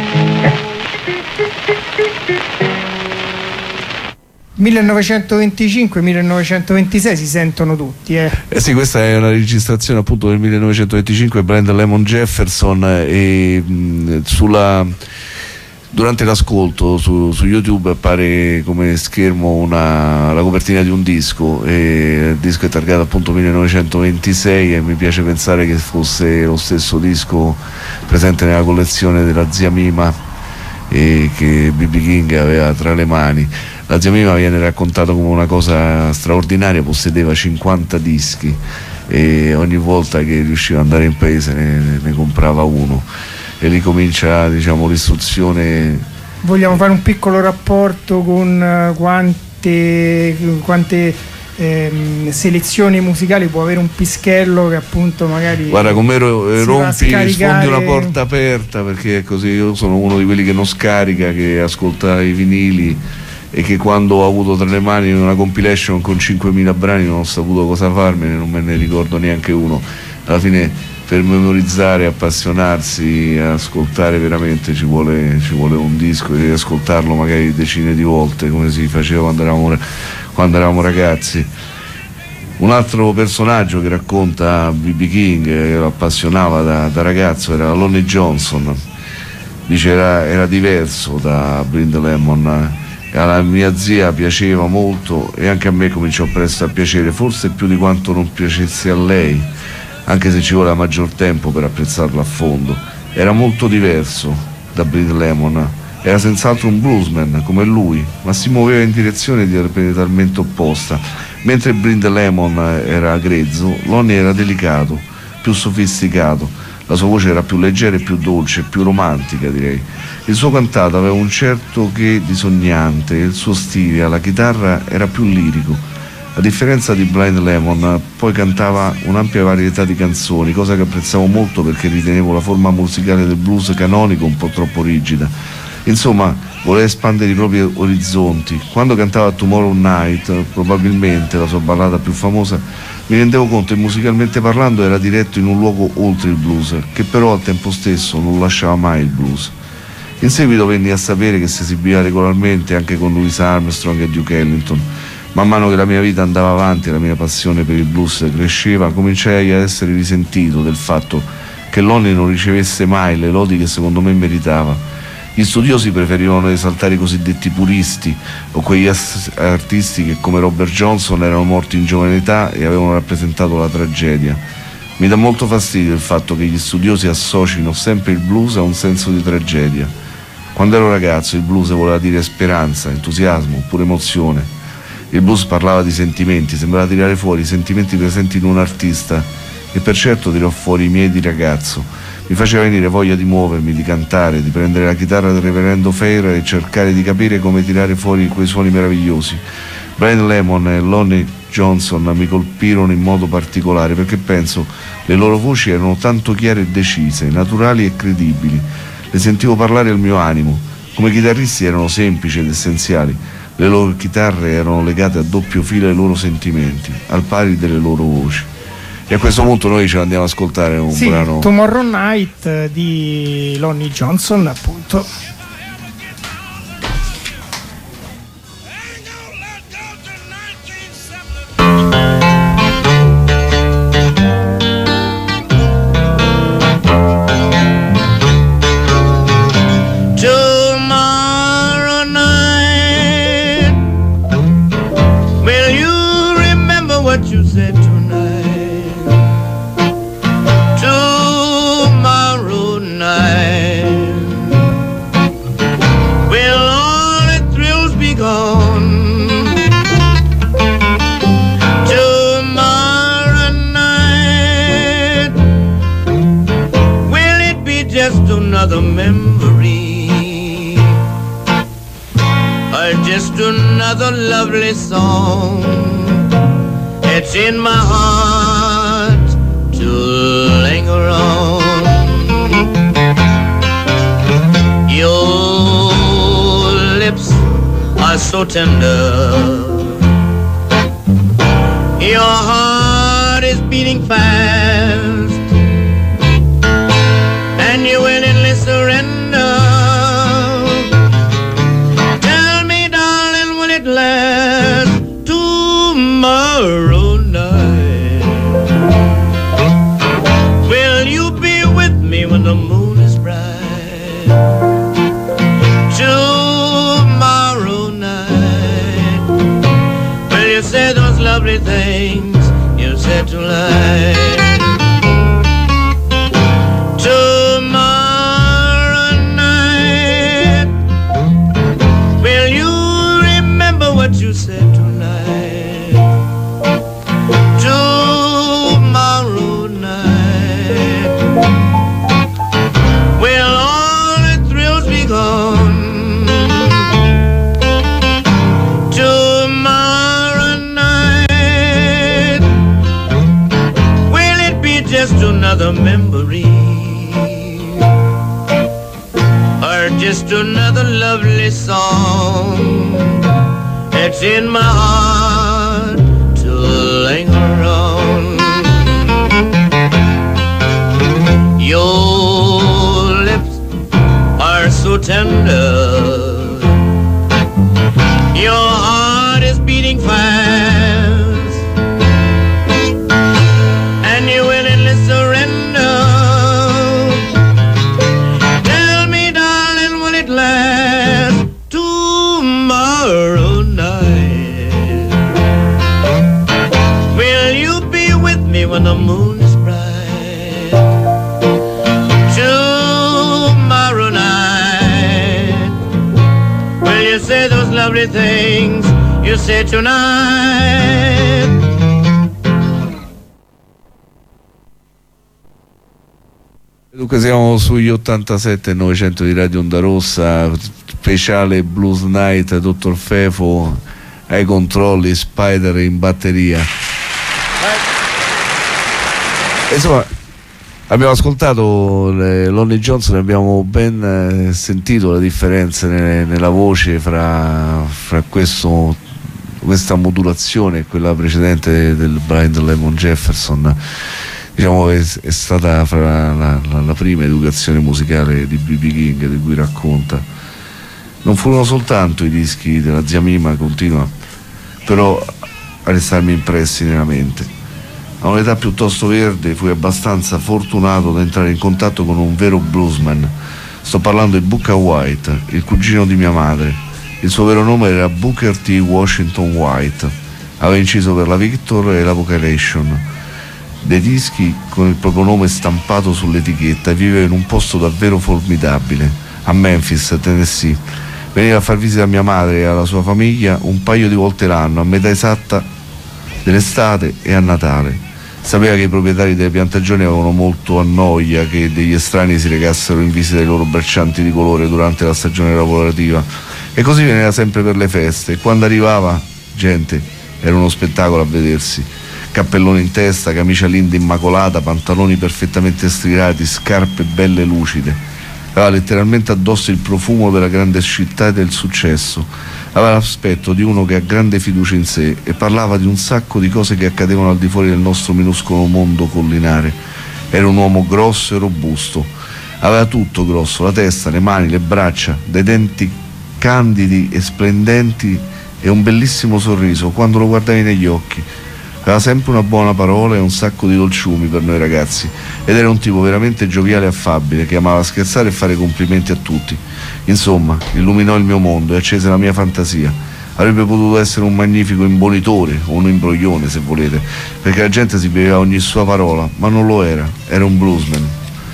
millenovecentoventicinque millenovecentoventisei si sentono tutti, eh. Eh sì, questa è una registrazione appunto del millenovecentoventicinque, Brenda Lemon Jefferson, e mh, sulla durante l'ascolto su, su YouTube appare come schermo una, la copertina di un disco, e il disco è targato appunto millenovecentoventisei, e mi piace pensare che fosse lo stesso disco presente nella collezione della zia Mima, e che B B King aveva tra le mani. La zia Mima viene raccontata come una cosa straordinaria, possedeva cinquanta dischi e ogni volta che riusciva ad andare in paese ne, ne comprava uno, e lì comincia, diciamo, l'istruzione. Vogliamo fare un piccolo rapporto con uh, quante, quante ehm, selezioni musicali può avere un pischello che appunto magari. Guarda, come ro- rompi, sfondi una porta aperta, perché è così. Io sono uno di quelli che non scarica, che ascolta i vinili, e che quando ho avuto tra le mani una compilation con cinquemila brani non ho saputo cosa farmene, non me ne ricordo neanche uno. Alla fine, per memorizzare, appassionarsi, ascoltare veramente ci vuole, ci vuole un disco, e ascoltarlo magari decine di volte, come si faceva quando eravamo, quando eravamo ragazzi. Un altro personaggio che racconta B B King, che lo appassionava da, da ragazzo, era Lonnie Johnson. Dice era, era diverso da Blind Lemon. Alla mia zia piaceva molto, e anche a me cominciò presto a piacere, forse più di quanto non piacesse a lei, anche se ci voleva maggior tempo per apprezzarlo a fondo. Era molto diverso da Blind Lemon, era senz'altro un bluesman come lui, ma si muoveva in direzione diametralmente opposta. Mentre Blind Lemon era grezzo, Lonnie era delicato, più sofisticato. La sua voce era più leggera e più dolce, più romantica, direi. Il suo cantato aveva un certo che di sognante, e il suo stile alla chitarra era più lirico. A differenza di Blind Lemon, poi cantava un'ampia varietà di canzoni, cosa che apprezzavo molto perché ritenevo la forma musicale del blues canonico un po' troppo rigida. Insomma, voleva espandere i propri orizzonti. Quando cantava Tomorrow Night, probabilmente la sua ballata più famosa, mi rendevo conto che musicalmente parlando era diretto in un luogo oltre il blues, che però al tempo stesso non lasciava mai il blues. In seguito venni a sapere che si esibiva regolarmente anche con Louis Armstrong e Duke Ellington. Man mano che la mia vita andava avanti e la mia passione per il blues cresceva, cominciai ad essere risentito del fatto che Lonnie non ricevesse mai le lodi che secondo me meritava. Gli studiosi preferivano esaltare i cosiddetti puristi, o quegli artisti che come Robert Johnson erano morti in giovane età e avevano rappresentato la tragedia. Mi dà molto fastidio il fatto che gli studiosi associno sempre il blues a un senso di tragedia. Quando ero ragazzo il blues voleva dire speranza, entusiasmo, pure emozione. Il blues parlava di sentimenti, sembrava tirare fuori i sentimenti presenti in un artista, e per certo tirò fuori i miei di ragazzo. Mi faceva venire voglia di muovermi, di cantare, di prendere la chitarra del reverendo Fair e cercare di capire come tirare fuori quei suoni meravigliosi. Brian Lemon e Lonnie Johnson mi colpirono in modo particolare perché penso le loro voci erano tanto chiare e decise, naturali e credibili. Le sentivo parlare al mio animo. Come chitarristi erano semplici ed essenziali. Le loro chitarre erano legate a doppio filo ai loro sentimenti, al pari delle loro voci. E a questo punto noi ce l'andiamo ad ascoltare un sì, brano Tomorrow Night di Lonnie Johnson, appunto. Another memory, or just another lovely song. It's in my heart to linger on. Your lips are so tender, your heart is beating fast, and you willingly surrender. Tell me, darling, will it last tomorrow night? Will you be with me when the moon is bright? Tomorrow night, will you say those lovely things you said tonight? What you said tonight, tomorrow night, will all the thrills be gone? Tomorrow night, will it be just another memory, or just another lovely song? It's in my heart to linger on. Your lips are so tender, your heart is beating fast, and you willingly surrender. Tell me, darling, will it last tomorrow? When the moon is bright, tomorrow night, will you say those lovely things you said tonight? Dunque siamo sugli ottantasette e novecento di Radio Onda Rossa, speciale Blues Night, Dottor Fefo ai controlli, Spider in batteria. Insomma, abbiamo ascoltato le Lonnie Johnson e abbiamo ben eh, sentito la differenza nelle, nella voce fra, fra questo, questa modulazione e quella precedente del Brian Lemon Jefferson. Diciamo è, è stata fra la, la, la prima educazione musicale di B B King, di cui racconta. Non furono soltanto i dischi della zia Mima, continua però a restarmi impressi nella mente. A un'età piuttosto verde fui abbastanza fortunato da entrare in contatto con un vero bluesman. Sto parlando di Bukka White, il cugino di mia madre. Il suo vero nome era Booker T. Washington White. Aveva inciso per la Victor e la Vocalation, dei dischi con il proprio nome stampato sull'etichetta, e viveva in un posto davvero formidabile, a Memphis, Tennessee. Veniva a far visita a mia madre e alla sua famiglia un paio di volte l'anno, a metà esatta dell'estate e a Natale. Sapeva che i proprietari delle piantagioni avevano molto a noia che degli estranei si recassero in visita ai loro braccianti di colore durante la stagione lavorativa, e così veniva sempre per le feste, e quando arrivava, gente, era uno spettacolo a vedersi. Cappellone in testa, camicia linda immacolata, pantaloni perfettamente strilati, scarpe belle lucide. Aveva letteralmente addosso il profumo della grande città e del successo. Aveva l'aspetto di uno che ha grande fiducia in sé e parlava di un sacco di cose che accadevano al di fuori del nostro minuscolo mondo collinare. Era un uomo grosso e robusto. Aveva tutto grosso, la testa, le mani, le braccia, dei denti candidi e splendenti e un bellissimo sorriso quando lo guardavi negli occhi. Aveva sempre una buona parola e un sacco di dolciumi per noi ragazzi, ed era un tipo veramente gioviale e affabile che amava scherzare e fare complimenti a tutti. Insomma, illuminò il mio mondo e accese la mia fantasia. Avrebbe potuto essere un magnifico imbonitore o un imbroglione, se volete, perché la gente si beveva ogni sua parola, ma non lo era, era un bluesman.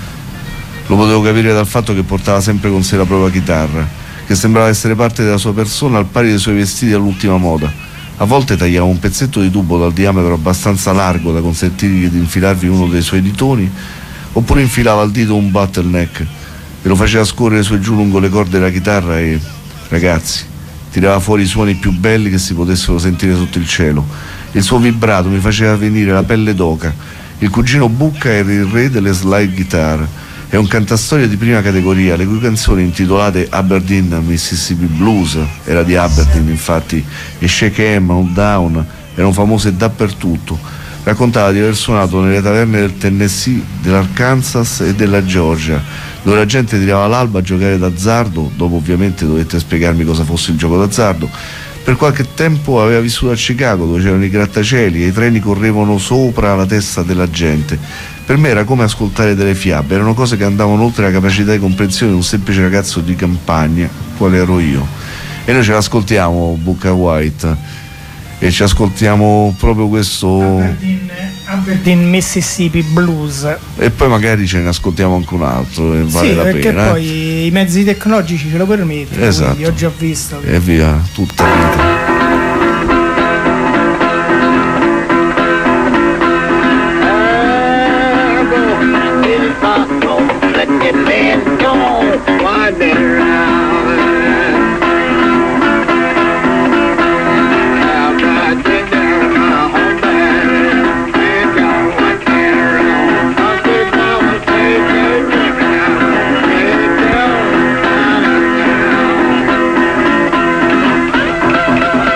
Lo potevo capire dal fatto che portava sempre con sé la propria chitarra, che sembrava essere parte della sua persona al pari dei suoi vestiti all'ultima moda. A volte tagliava un pezzetto di tubo dal diametro abbastanza largo da consentirgli di infilarvi uno dei suoi ditoni, oppure infilava al dito un bottleneck e lo faceva scorrere su e giù lungo le corde della chitarra e, ragazzi, tirava fuori i suoni più belli che si potessero sentire sotto il cielo. Il suo vibrato mi faceva venire la pelle d'oca. Il cugino Bucca era il re delle slide guitar. È un cantastorie di prima categoria, le cui canzoni intitolate Aberdeen Mississippi Blues, era di Aberdeen infatti, e Shake Em, Hold Down erano famose dappertutto. Raccontava di aver suonato nelle taverne del Tennessee, dell'Arkansas e della Georgia, dove la gente tirava l'alba a giocare d'azzardo. Dopo ovviamente dovette spiegarmi cosa fosse il gioco d'azzardo. Per qualche tempo aveva vissuto a Chicago, dove c'erano i grattacieli e i treni correvano sopra la testa della gente. Per me era come ascoltare delle fiabe, erano cose che andavano oltre la capacità di comprensione di un semplice ragazzo di campagna, quale ero io. E noi ce l'ascoltiamo, Bucca White, e ci ascoltiamo proprio questo Aberdeen, Aberdeen Mississippi Blues, e poi magari ce ne ascoltiamo anche un altro e vale sì, la perché pena. poi eh? i mezzi tecnologici ce lo permettono, Esatto. quindi ho già visto che... E via, tutta vita. Thank you.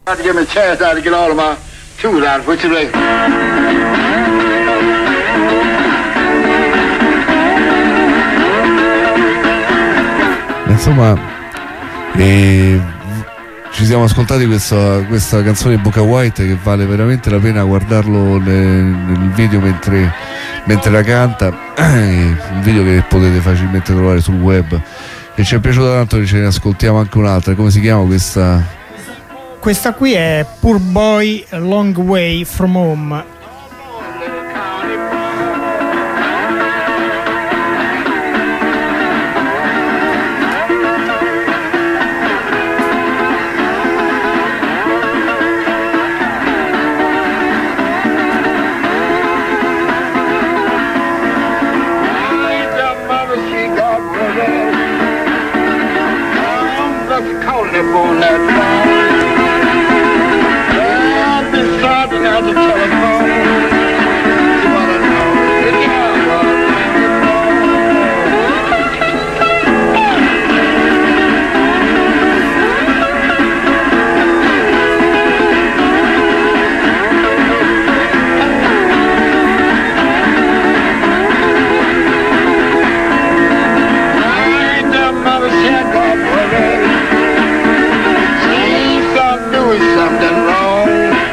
I have to give me a chance now to get all of my tools out. Which is like... Insomma, eh, ci siamo ascoltati questa, questa canzone di Boca White che vale veramente la pena guardarlo nel, nel video mentre, mentre la canta, un video che potete facilmente trovare sul web, e ci è piaciuto tanto che ce ne ascoltiamo anche un'altra. Come si chiama questa? Questa qui è Poor Boy A Long Way From Home. On that phone, I'll be sobbing at the telephone. You wanna know the job of I ain't the mother said God brother. Something wrong.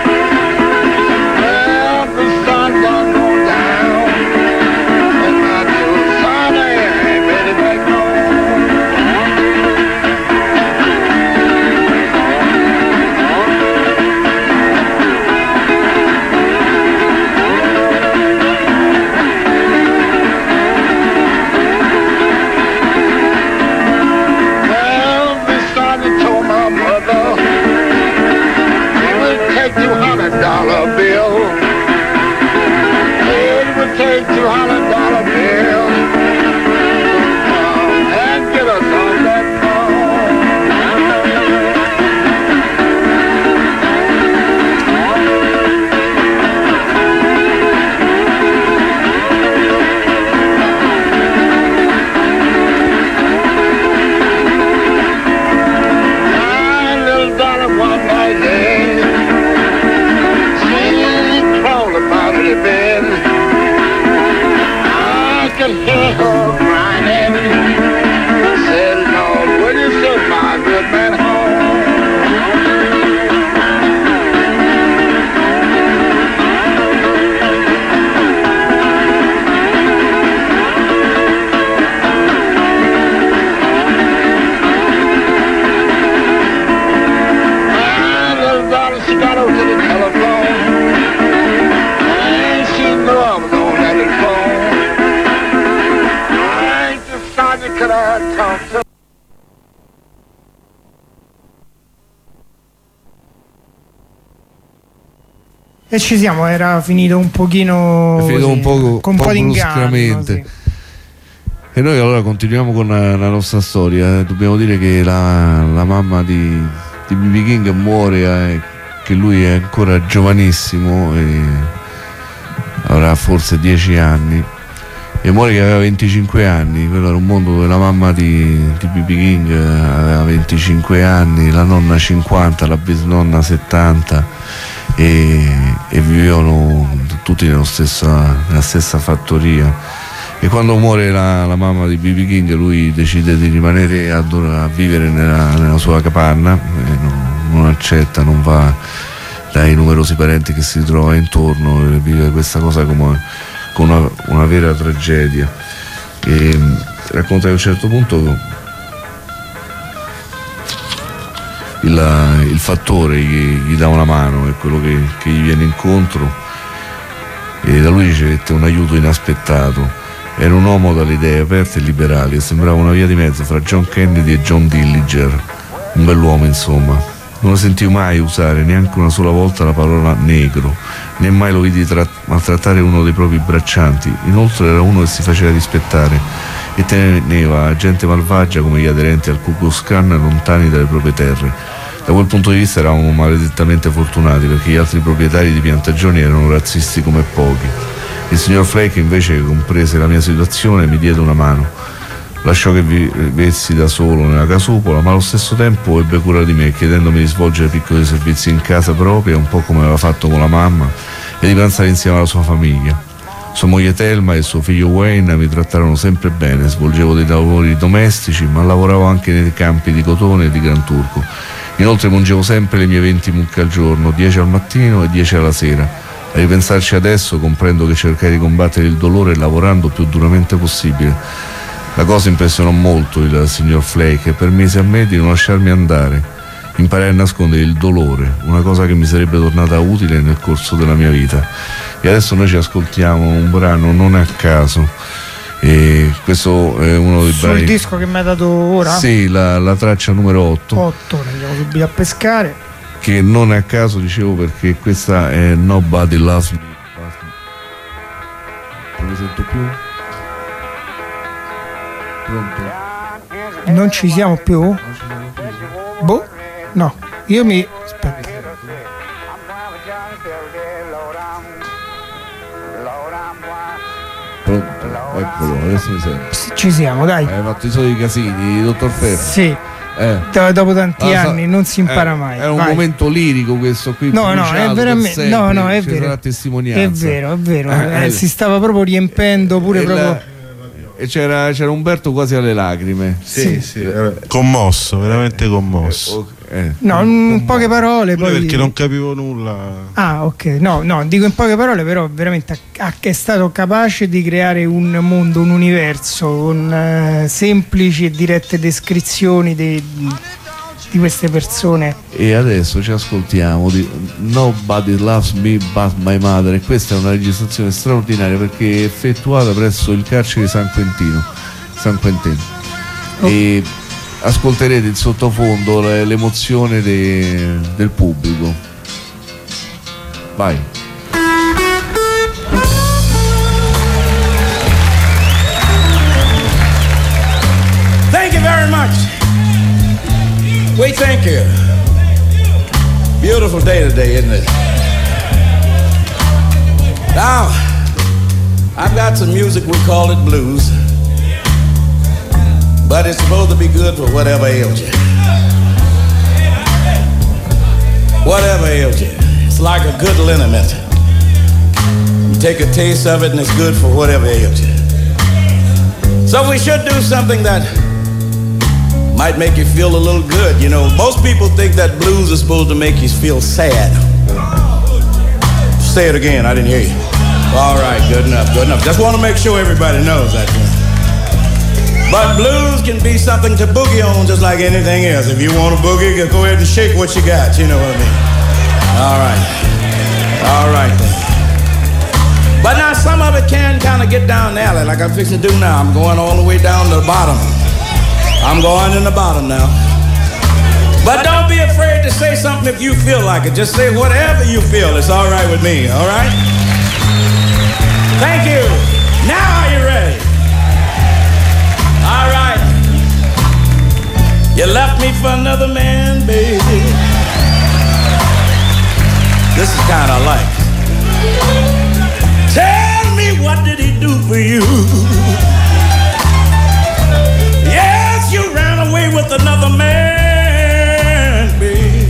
Well, the sun done gone down, and my little son ain't ready back home. Well, the son told my mother two hundred dollar bill. It would take two hundred dollar bill to come and get us on that my little dollar one night there. Bed. I could hear her crying. Said, Lord, will you send my good man home? My little daughter, she got over to the telephone. E ci siamo, era finito un pochino è finito così, un poco, con un po' di inganno, sì. E noi allora continuiamo con la, la nostra storia. Dobbiamo dire che la, la mamma di, di B B King muore, eh, che lui è ancora giovanissimo e avrà forse dieci anni, e muore che aveva venticinque anni. Quello era un mondo dove la mamma di, di B B King aveva venticinque anni, la nonna cinquanta, la bisnonna settanta, e, e vivevano tutti nello stessa, nella stessa fattoria. E quando muore la, la mamma di B B King, lui decide di rimanere a, a vivere nella, nella sua capanna, e non, non accetta, non va dai numerosi parenti che si trova intorno, e vive questa cosa come, come una, una vera tragedia. E racconta che a un certo punto il, il fattore gli, gli dà una mano, è quello che, che gli viene incontro, e da lui ricevette un aiuto inaspettato. Era un uomo dalle idee aperte e liberali, e sembrava una via di mezzo fra John Kennedy e John Dillinger, un bell'uomo insomma. Non lo sentii mai usare neanche una sola volta la parola negro, né mai lo vidi tra- maltrattare uno dei propri braccianti. Inoltre era uno che si faceva rispettare e teneva gente malvagia come gli aderenti al Ku Klux Klan lontani dalle proprie terre. Da quel punto di vista eravamo maledettamente fortunati, perché gli altri proprietari di piantagioni erano razzisti come pochi. Il signor Flake invece comprese la mia situazione e mi diede una mano. lasciò che vivessi da solo nella casupola, ma allo stesso tempo ebbe cura di me, chiedendomi di svolgere piccoli servizi in casa propria, un po' come aveva fatto con la mamma, e di pranzare insieme alla sua famiglia. Sua moglie Thelma e suo figlio Wayne mi trattarono sempre bene, svolgevo dei lavori domestici, ma lavoravo anche nei campi di cotone e di Gran Turco. Inoltre mungevo sempre le mie venti mucche al giorno, dieci al mattino e dieci alla sera. A ripensarci adesso comprendo che cercai di combattere il dolore lavorando più duramente possibile. La cosa impressionò molto il signor Flake e permise a me di non lasciarmi andare. Imparai a nascondere il dolore, una cosa che mi sarebbe tornata utile nel corso della mia vita. E adesso noi ci ascoltiamo un brano non a caso. E questo è uno dei Sul brani. Il disco che mi hai dato ora? Sì, la, la traccia numero otto. otto, andiamo subito a pescare. Che non è a caso, dicevo, perché questa è Nobody Loves Me. Non mi sento più? Pronto? Non ci siamo più? Boh? No, io mi... aspetta. Pronto? Eccolo, adesso mi sento. Sì, ci siamo, dai. Hai fatto i soliti casini, dottor Ferro? Sì. Eh. Do- dopo tanti Ah, sa- anni non si impara eh, mai. È un Vai. momento lirico questo qui. No, no, è bruciato veramente. per sempre, No, no, è ci vero. sarà testimonianza. È vero, è vero. Eh, Eh, si stava proprio riempendo pure e la- proprio. E c'era, c'era Umberto quasi alle lacrime. Sì, sì, eh, commosso, veramente commosso. Eh, No, in poche parole Pure poi. perché non capivo nulla. Ah, ok. No, no, dico in poche parole, però veramente ha- è stato capace di creare un mondo, un universo con eh, semplici e dirette descrizioni di, di queste persone. E adesso ci ascoltiamo di Nobody Loves Me But My Mother, e questa è una registrazione straordinaria perché è effettuata presso il carcere di San Quentino, San Quentino. Oh. E ascolterete in sottofondo le- l'emozione de- del pubblico. Vai. Thank you very much. We thank you. Beautiful day today, isn't it? Now, I've got some music, we call it blues. But it's supposed to be good for whatever ails you. Whatever ails you. It's like a good liniment. You take a taste of it and it's good for whatever ails you. So we should do something that might make you feel a little good. You know, most people think that blues is supposed to make you feel sad. Say it again, I didn't hear you. All right, good enough, good enough. Just want to make sure everybody knows that. But blues can be something to boogie on just like anything else. If you want to boogie, just go ahead and shake what you got, you know what I mean? All right. All right then. But now some of it can kind of get down the alley like I'm fixing to do now. I'm going all the way down to the bottom. I'm going in the bottom now. But don't be afraid to say something if you feel like it. Just say whatever you feel. It's all right with me, all right? Thank you. Now are you ready? All right. You left me for another man, baby. This is kind of like. Tell me, what did he do for you? Yes, you ran away with another man, baby.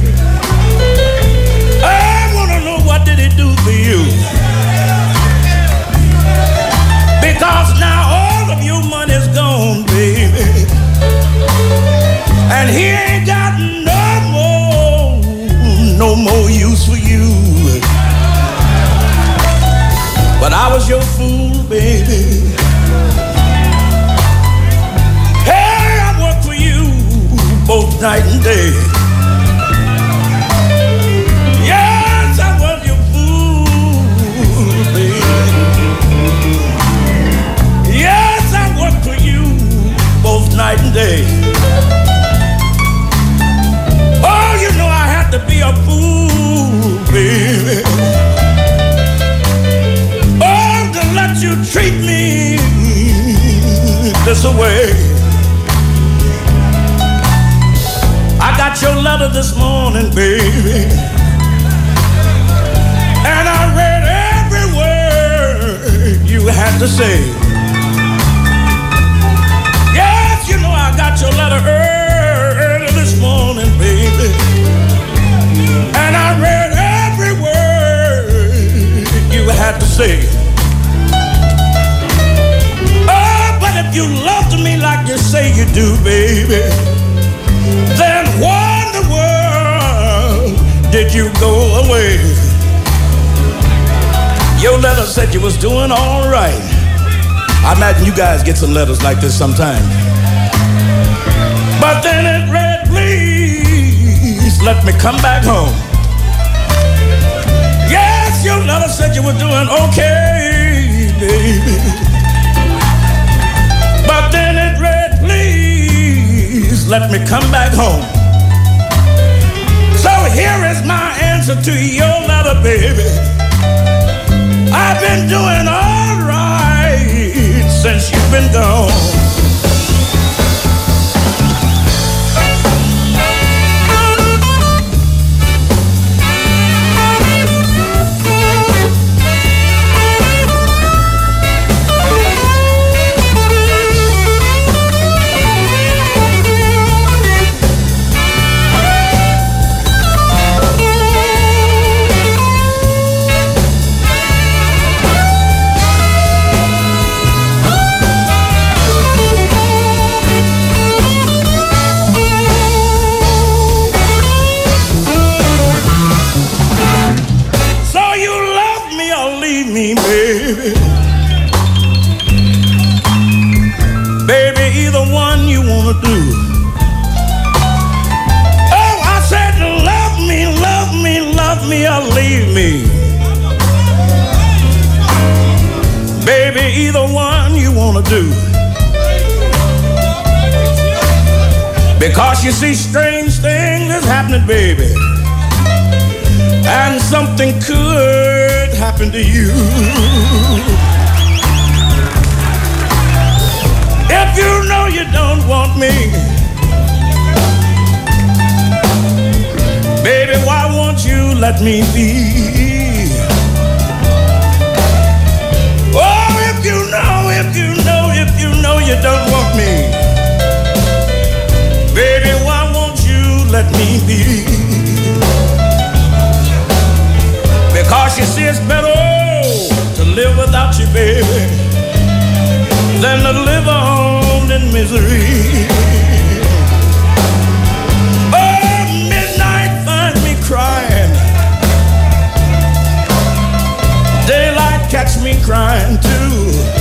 I want to know, what did he do for you? Because now all of your money's gone, baby. And he ain't got no more, no more use for you. But I was your fool, baby. Hey, I worked for you both night and day. Yes, I was your fool, baby. Yes, I worked for you both night and day. Oh, you know I had to be a fool, baby. Oh, to let you treat me this way. I got your letter this morning, baby, and I read every word you had to say. Yeah. did you go away? Your letter said you was doing all right. I imagine you guys get some letters like this sometime. But then it read, please let me come back home. Yes, your letter said you were doing okay, baby. But then it read, please let me come back home. So here is my answer to your letter, baby. I've been doing all right since you've been gone. Because you see, strange things is happening, baby, and something could happen to you. If you know you don't want me, baby, why won't you let me be? Oh, if you know, if you know, if you know you don't want me, baby, why won't you let me be? Because you see, it's better to live without you, baby, than to live on in misery. Oh, midnight find me crying, daylight catch me crying too.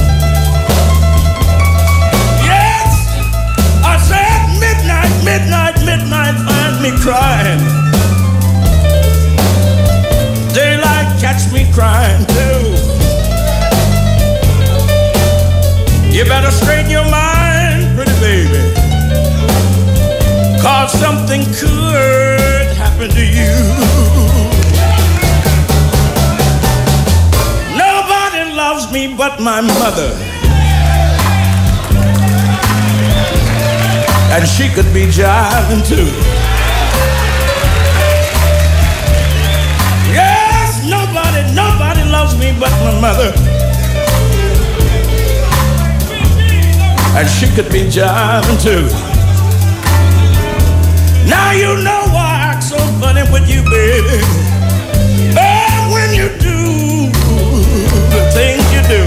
Midnight, midnight, find me crying. Daylight catch me crying too. You better straighten your mind, pretty baby, 'cause something could happen to you. Nobody loves me but my mother, and she could be jiving too. Yes, nobody, nobody loves me but my mother, and she could be jiving too. Now you know why I act so funny with you, baby. Oh, when you do the things you do.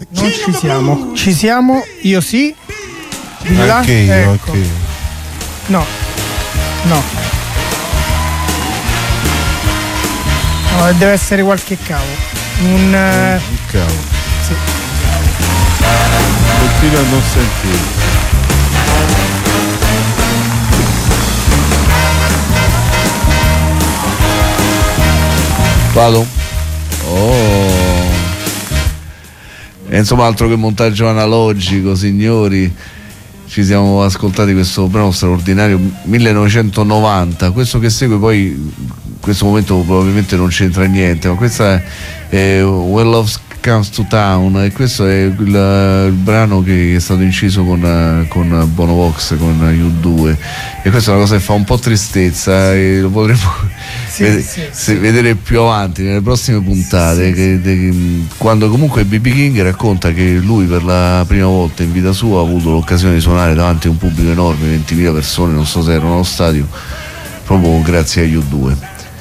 Non ci siamo. Ci siamo? Io sì. Di là? Anche io, Ecco. anche io. No. No. No, deve essere qualche cavo. Un. eh, Il cavolo. sì. Continua a non sentire. Vado? Oh. E insomma, altro che montaggio analogico, signori. Ci siamo ascoltati questo brano straordinario millenovecentonovanta. Questo che segue poi, in questo momento probabilmente non c'entra niente, ma questa è When Love Comes to Town, e questo è il, il brano che è stato inciso con, con Bono Vox, con U due, e questa è una cosa che fa un po' tristezza e lo potremo Sì, ved- sì, se- sì. vedere più avanti nelle prossime puntate, Sì, che, de- quando comunque B B King racconta che lui per la prima volta in vita sua ha avuto l'occasione di suonare davanti a un pubblico enorme, ventimila persone, non so se erano allo stadio, proprio grazie a U due.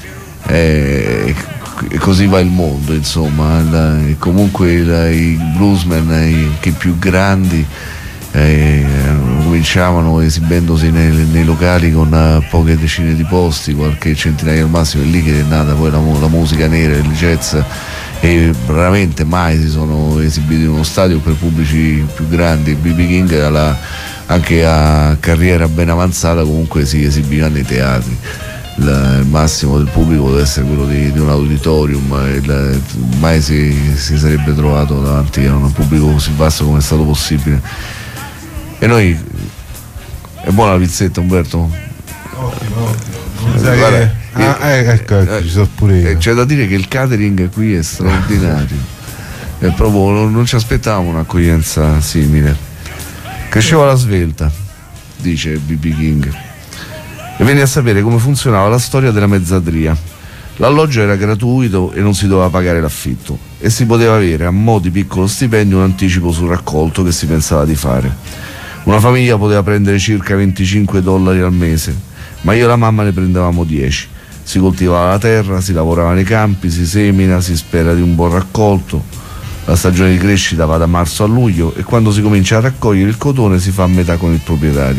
E, e così va il mondo, insomma. La- e comunque la- i bluesmen, i, che i più grandi, eh, cominciavano esibendosi nei, nei locali con eh, poche decine di posti, qualche centinaio al massimo. È lì che è nata poi la, mu- la musica nera, il jazz, e raramente mai si sono esibiti in uno stadio per pubblici più grandi. B B King alla- anche a carriera ben avanzata comunque si esibiva nei teatri. Il, il massimo del pubblico deve essere quello di, di un auditorium, il, mai si, si sarebbe trovato davanti a un pubblico così vasto come è stato possibile. E noi, è buona la pizzetta, Umberto? Ottimo, ottimo. Sai Guarda, che... Ah, eh, ecco, ecco, ci sono pure io. eh, c'è da dire che il catering qui è straordinario. È proprio, non, non ci aspettavamo un'accoglienza simile. Cresceva alla svelta, dice B B King, e venne a sapere come funzionava la storia della mezzadria. L'alloggio era gratuito e non si doveva pagare l'affitto, e si poteva avere a mo' di piccolo stipendio un anticipo sul raccolto che si pensava di fare. Una famiglia poteva prendere circa venticinque dollari al mese, ma io e la mamma ne prendevamo dieci. Si coltivava la terra, si lavorava nei campi, si semina, si spera di un buon raccolto. La stagione di crescita va da marzo a luglio, e quando si comincia a raccogliere il cotone si fa a metà con il proprietario,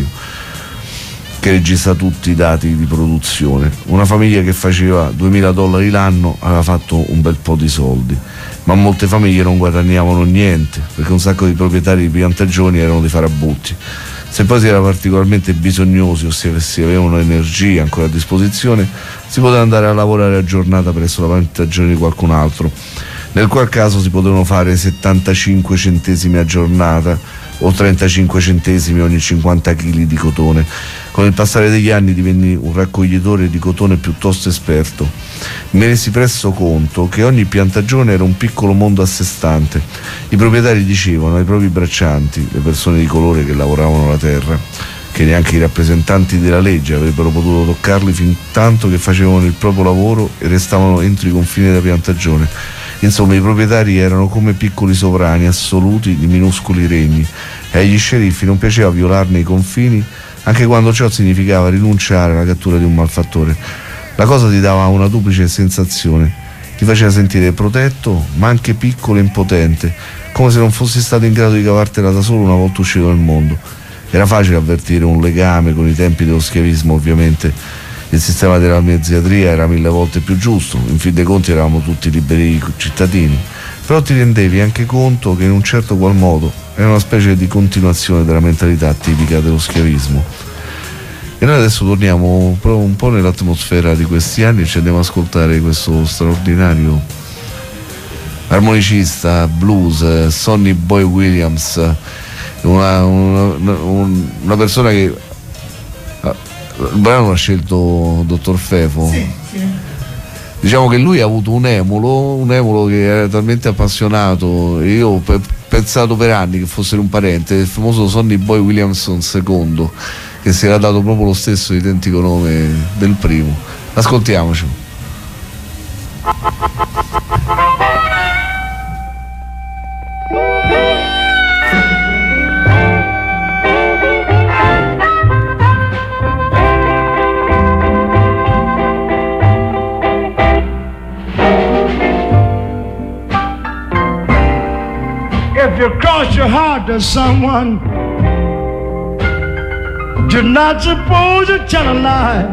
che registra tutti i dati di produzione. Una famiglia che faceva duemila dollari l'anno aveva fatto un bel po' di soldi, ma molte famiglie non guadagnavano niente, perché un sacco di proprietari di piantagioni erano dei farabutti. Se poi si era particolarmente bisognosi, o se si avevano energia ancora a disposizione, si poteva andare a lavorare a giornata presso la piantagione di qualcun altro, nel qual caso si potevano fare settantacinque centesimi a giornata o trentacinque centesimi ogni cinquanta chili di cotone. Con il passare degli anni divenni un raccoglitore di cotone piuttosto esperto. Mi resi presto conto che ogni piantagione era un piccolo mondo a sé stante. I proprietari dicevano ai propri braccianti, le persone di colore che lavoravano la terra, che neanche i rappresentanti della legge avrebbero potuto toccarli fin tanto che facevano il proprio lavoro e restavano entro i confini della piantagione. Insomma, i proprietari erano come piccoli sovrani assoluti di minuscoli regni, e agli sceriffi non piaceva violarne i confini, anche quando ciò significava rinunciare alla cattura di un malfattore. La cosa ti dava una duplice sensazione: ti faceva sentire protetto, ma anche piccolo e impotente, come se non fossi stato in grado di cavartela da solo una volta uscito nel mondo. Era facile avvertire un legame con i tempi dello schiavismo, ovviamente. Il sistema della mezzadria era mille volte più giusto, in fin dei conti eravamo tutti liberi cittadini, però ti rendevi anche conto che in un certo qual modo era una specie di continuazione della mentalità tipica dello schiavismo. E noi adesso torniamo proprio un po' nell'atmosfera di questi anni e ci andiamo ad ascoltare questo straordinario armonicista blues, Sonny Boy Williams, una, una, una persona che il brano l'ha scelto Dottor Fefo. Sì, sì. Diciamo che lui ha avuto un emulo, un emulo che era talmente appassionato, e io ho pe- pensato per anni che fosse un parente, il famoso Sonny Boy Williamson secondo, che si era dato proprio lo stesso identico nome del primo. Ascoltiamoci. If If you cross your heart to someone, you're not supposed to tell a lie.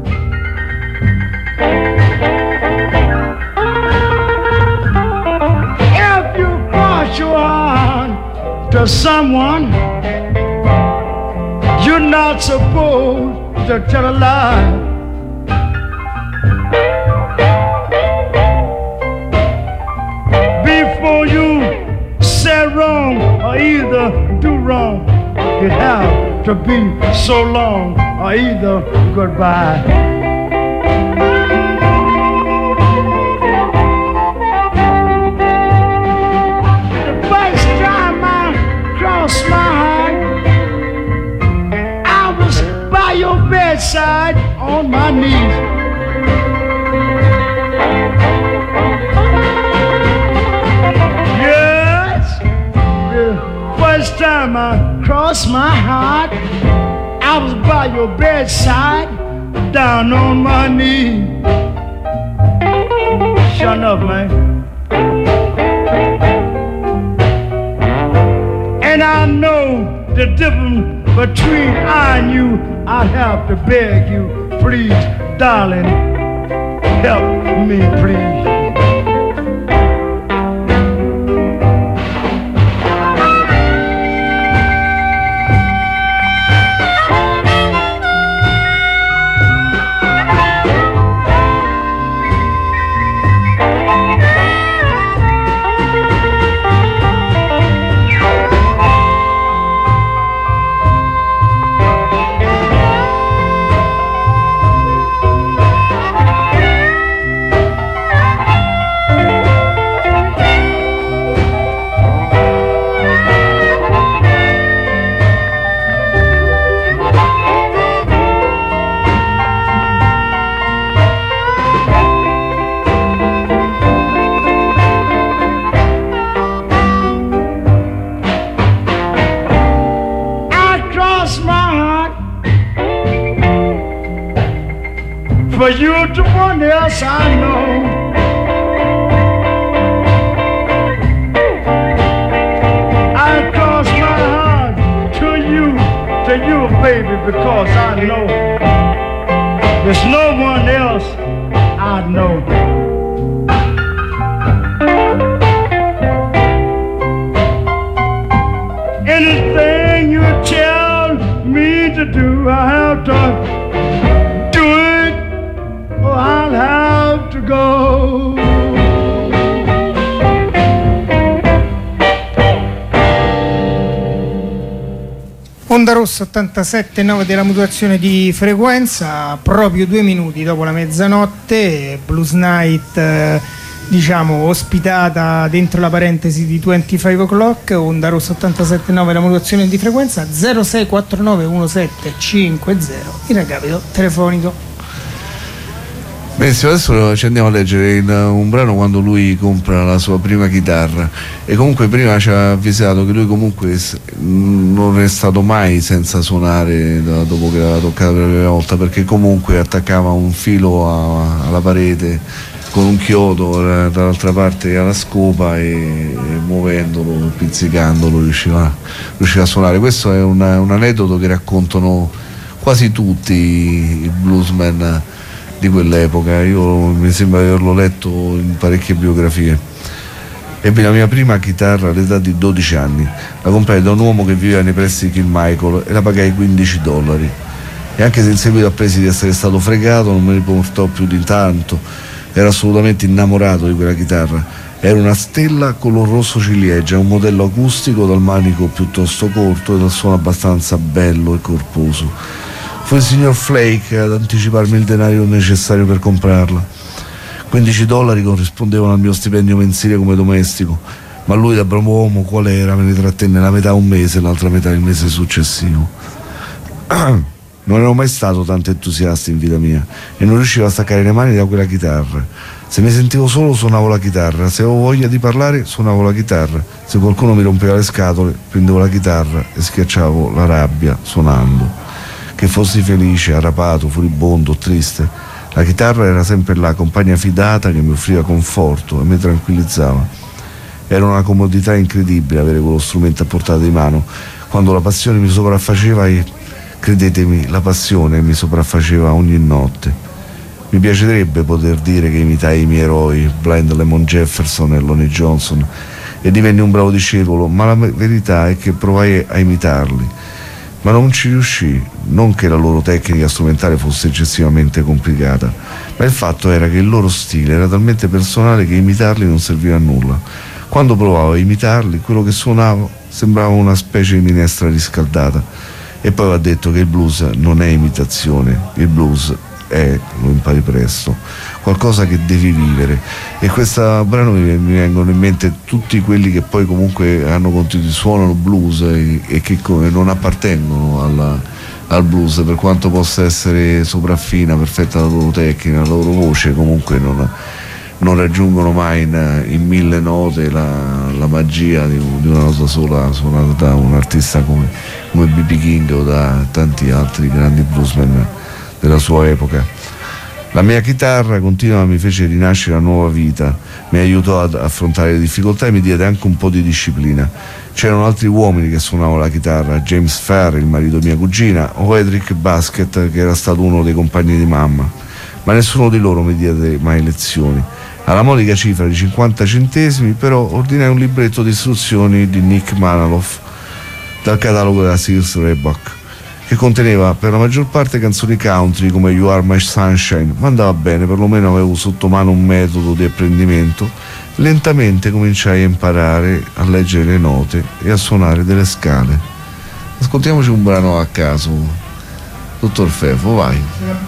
If you cross your heart to someone, you're not supposed to tell a lie. Before you say wrong or either do wrong, it have to be so long or either goodbye. The first time I crossed my heart, I was by your bedside on my knees. First time I crossed my heart, I was by your bedside, down on my knee. Shut up, man. And I know the difference between I and you. I'd have to beg you, please, darling, help me, please. For you to one else I know. I cross my heart to you, to you, baby, because I know there's no one else I know. Anything you tell me to do, I have to I'll have to go. Onda Rossa ottantasette nove della modulazione di frequenza, proprio due minuti dopo la mezzanotte, Blues Night eh, diciamo ospitata dentro la parentesi di venticinque o'clock. Onda Rossa ottantasette nove la modulazione di frequenza, zero sei quattro nove uno sette cinque zero il recapito telefonico. Benissimo, adesso ci andiamo a leggere in un brano quando lui compra la sua prima chitarra, e comunque prima ci ha avvisato che lui comunque non è stato mai senza suonare da, dopo che l'aveva toccata per la prima volta, perché comunque attaccava un filo a, alla parete con un chiodo dall'altra parte alla scopa e, e muovendolo, pizzicandolo riusciva, riusciva a suonare. Questo è una, un aneddoto che raccontano quasi tutti i bluesmen di quell'epoca. Io mi sembra di averlo letto in parecchie biografie. Ebbi la mia prima chitarra all'età di dodici anni, la comprai da un uomo che viveva nei pressi di Kilmichael e la pagai quindici dollari, e anche se in seguito appresi di essere stato fregato non me ne portò più di tanto. Ero assolutamente innamorato di quella chitarra. Era una stella color rosso ciliegia, un modello acustico dal manico piuttosto corto e dal suono abbastanza bello e corposo. Fu il signor Flake ad anticiparmi il denaro necessario per comprarla. quindici dollari corrispondevano al mio stipendio mensile come domestico, ma lui, da bravo uomo qual era, me ne trattenne la metà un mese e l'altra metà il mese successivo. Non ero mai stato tanto entusiasta in vita mia e non riuscivo a staccare le mani da quella chitarra. Se mi sentivo solo suonavo la chitarra, se avevo voglia di parlare suonavo la chitarra, se qualcuno mi rompeva le scatole prendevo la chitarra e schiacciavo la rabbia suonando. Che fossi felice, arrapato, furibondo, triste, la chitarra era sempre là, compagna fidata che mi offriva conforto e mi tranquillizzava. Era una comodità incredibile avere quello strumento a portata di mano. Quando la passione mi sopraffaceva, e credetemi, la passione mi sopraffaceva ogni notte. Mi piacerebbe poter dire che imitai i miei eroi, Blind Lemon Jefferson e Lonnie Johnson, e divenni un bravo discepolo, ma la verità è che provai a imitarli. Ma non ci riuscii, non che la loro tecnica strumentale fosse eccessivamente complicata, ma il fatto era che il loro stile era talmente personale che imitarli non serviva a nulla. Quando provavo a imitarli, quello che suonavo sembrava una specie di minestra riscaldata. E poi va detto che il blues non è imitazione, il blues è, lo impari presto, qualcosa che devi vivere. E questo brano mi, mi vengono in mente tutti quelli che poi comunque hanno continuato, suonano blues e, e che come non appartengono alla, al blues, per quanto possa essere sopraffina, perfetta la loro tecnica, la loro voce, comunque non, non raggiungono mai in, in mille note la, la magia di, di una nota sola suonata da un artista come, come B B King o da tanti altri grandi bluesmen della sua epoca. La mia chitarra continua mi fece rinascere a nuova vita, mi aiutò ad affrontare le difficoltà e mi diede anche un po' di disciplina. C'erano altri uomini che suonavano la chitarra, James Farr, il marito di mia cugina, o Edric Basket, che era stato uno dei compagni di mamma, ma nessuno di loro mi diede mai lezioni. Alla modica cifra di cinquanta centesimi però ordinai un libretto di istruzioni di Nick Manaloff dal catalogo della Sears Roebuck, che conteneva per la maggior parte canzoni country come You Are My Sunshine, ma andava bene, perlomeno avevo sotto mano un metodo di apprendimento. Lentamente cominciai a imparare a leggere le note e a suonare delle scale. Ascoltiamoci un brano a caso, dottor Fefo, vai.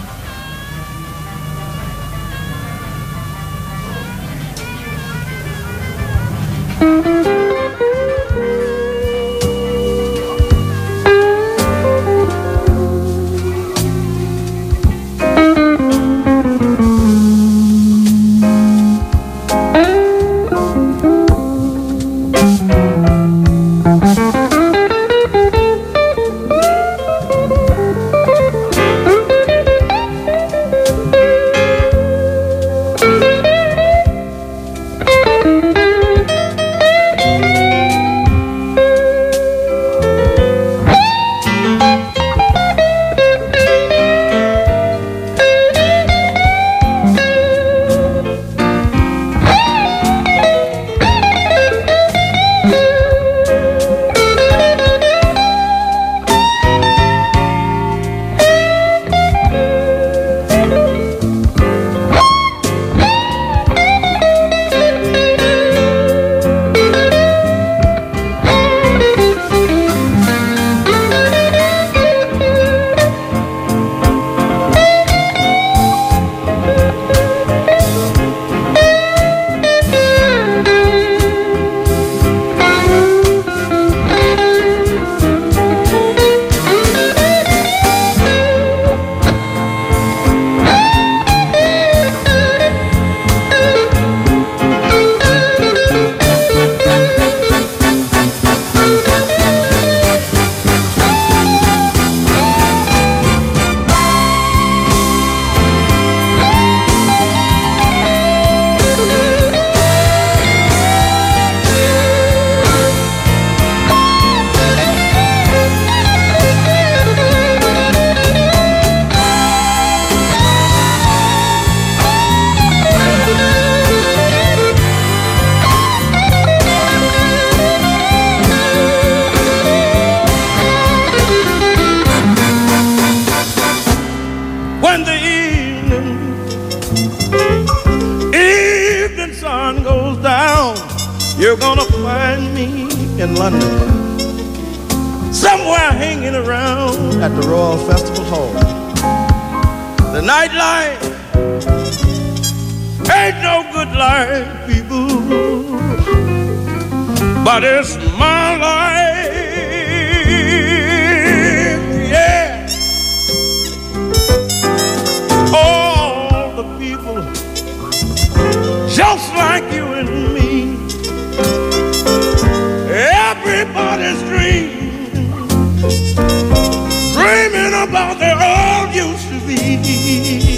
You're gonna find me in London, somewhere hanging around at the Royal Festival Hall. The nightlife ain't no good life, people, but it's my life, yeah. All the people just like you and me, everybody's dreaming, dreaming about their old used to be.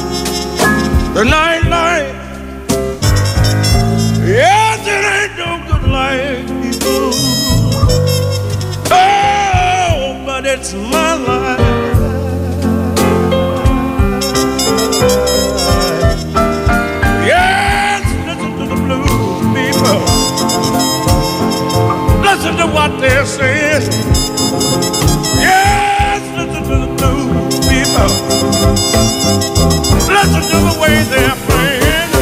The nightlife, yes, it ain't no good that's my life. Yes, listen to the blues people. Listen to what they're saying. Yes, listen to the blues people. Listen to the way they're playing.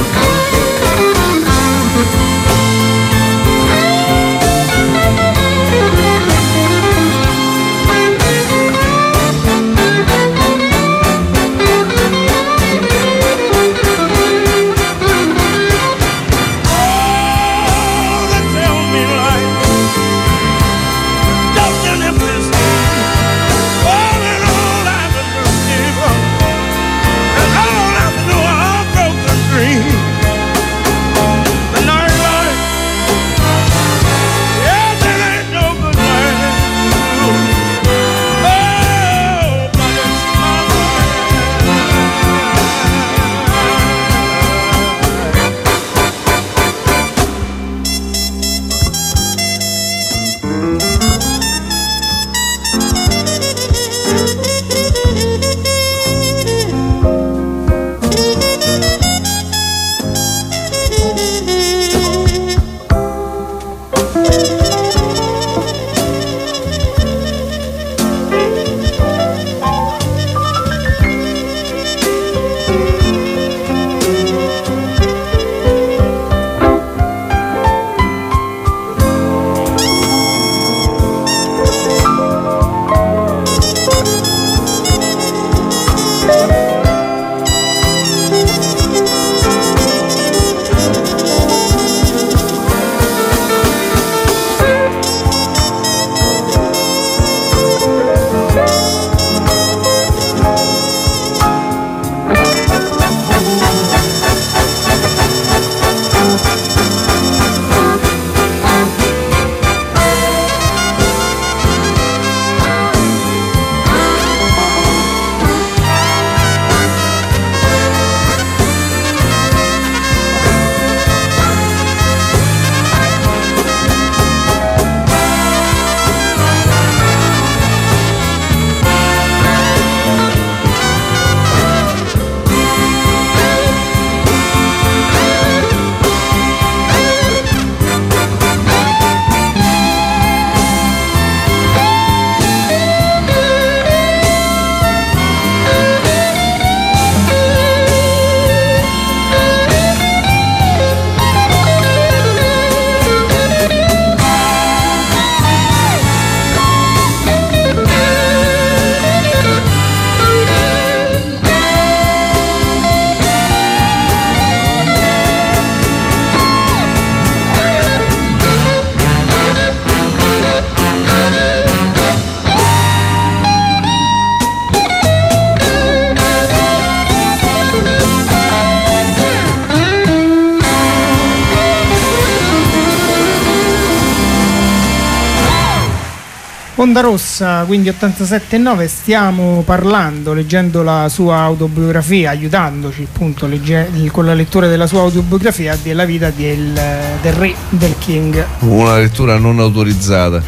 Onda Rossa, quindi ottantasette nove, stiamo parlando, leggendo la sua autobiografia, aiutandoci appunto legge, con la lettura della sua autobiografia della vita del, del re, del King. Una lettura non autorizzata.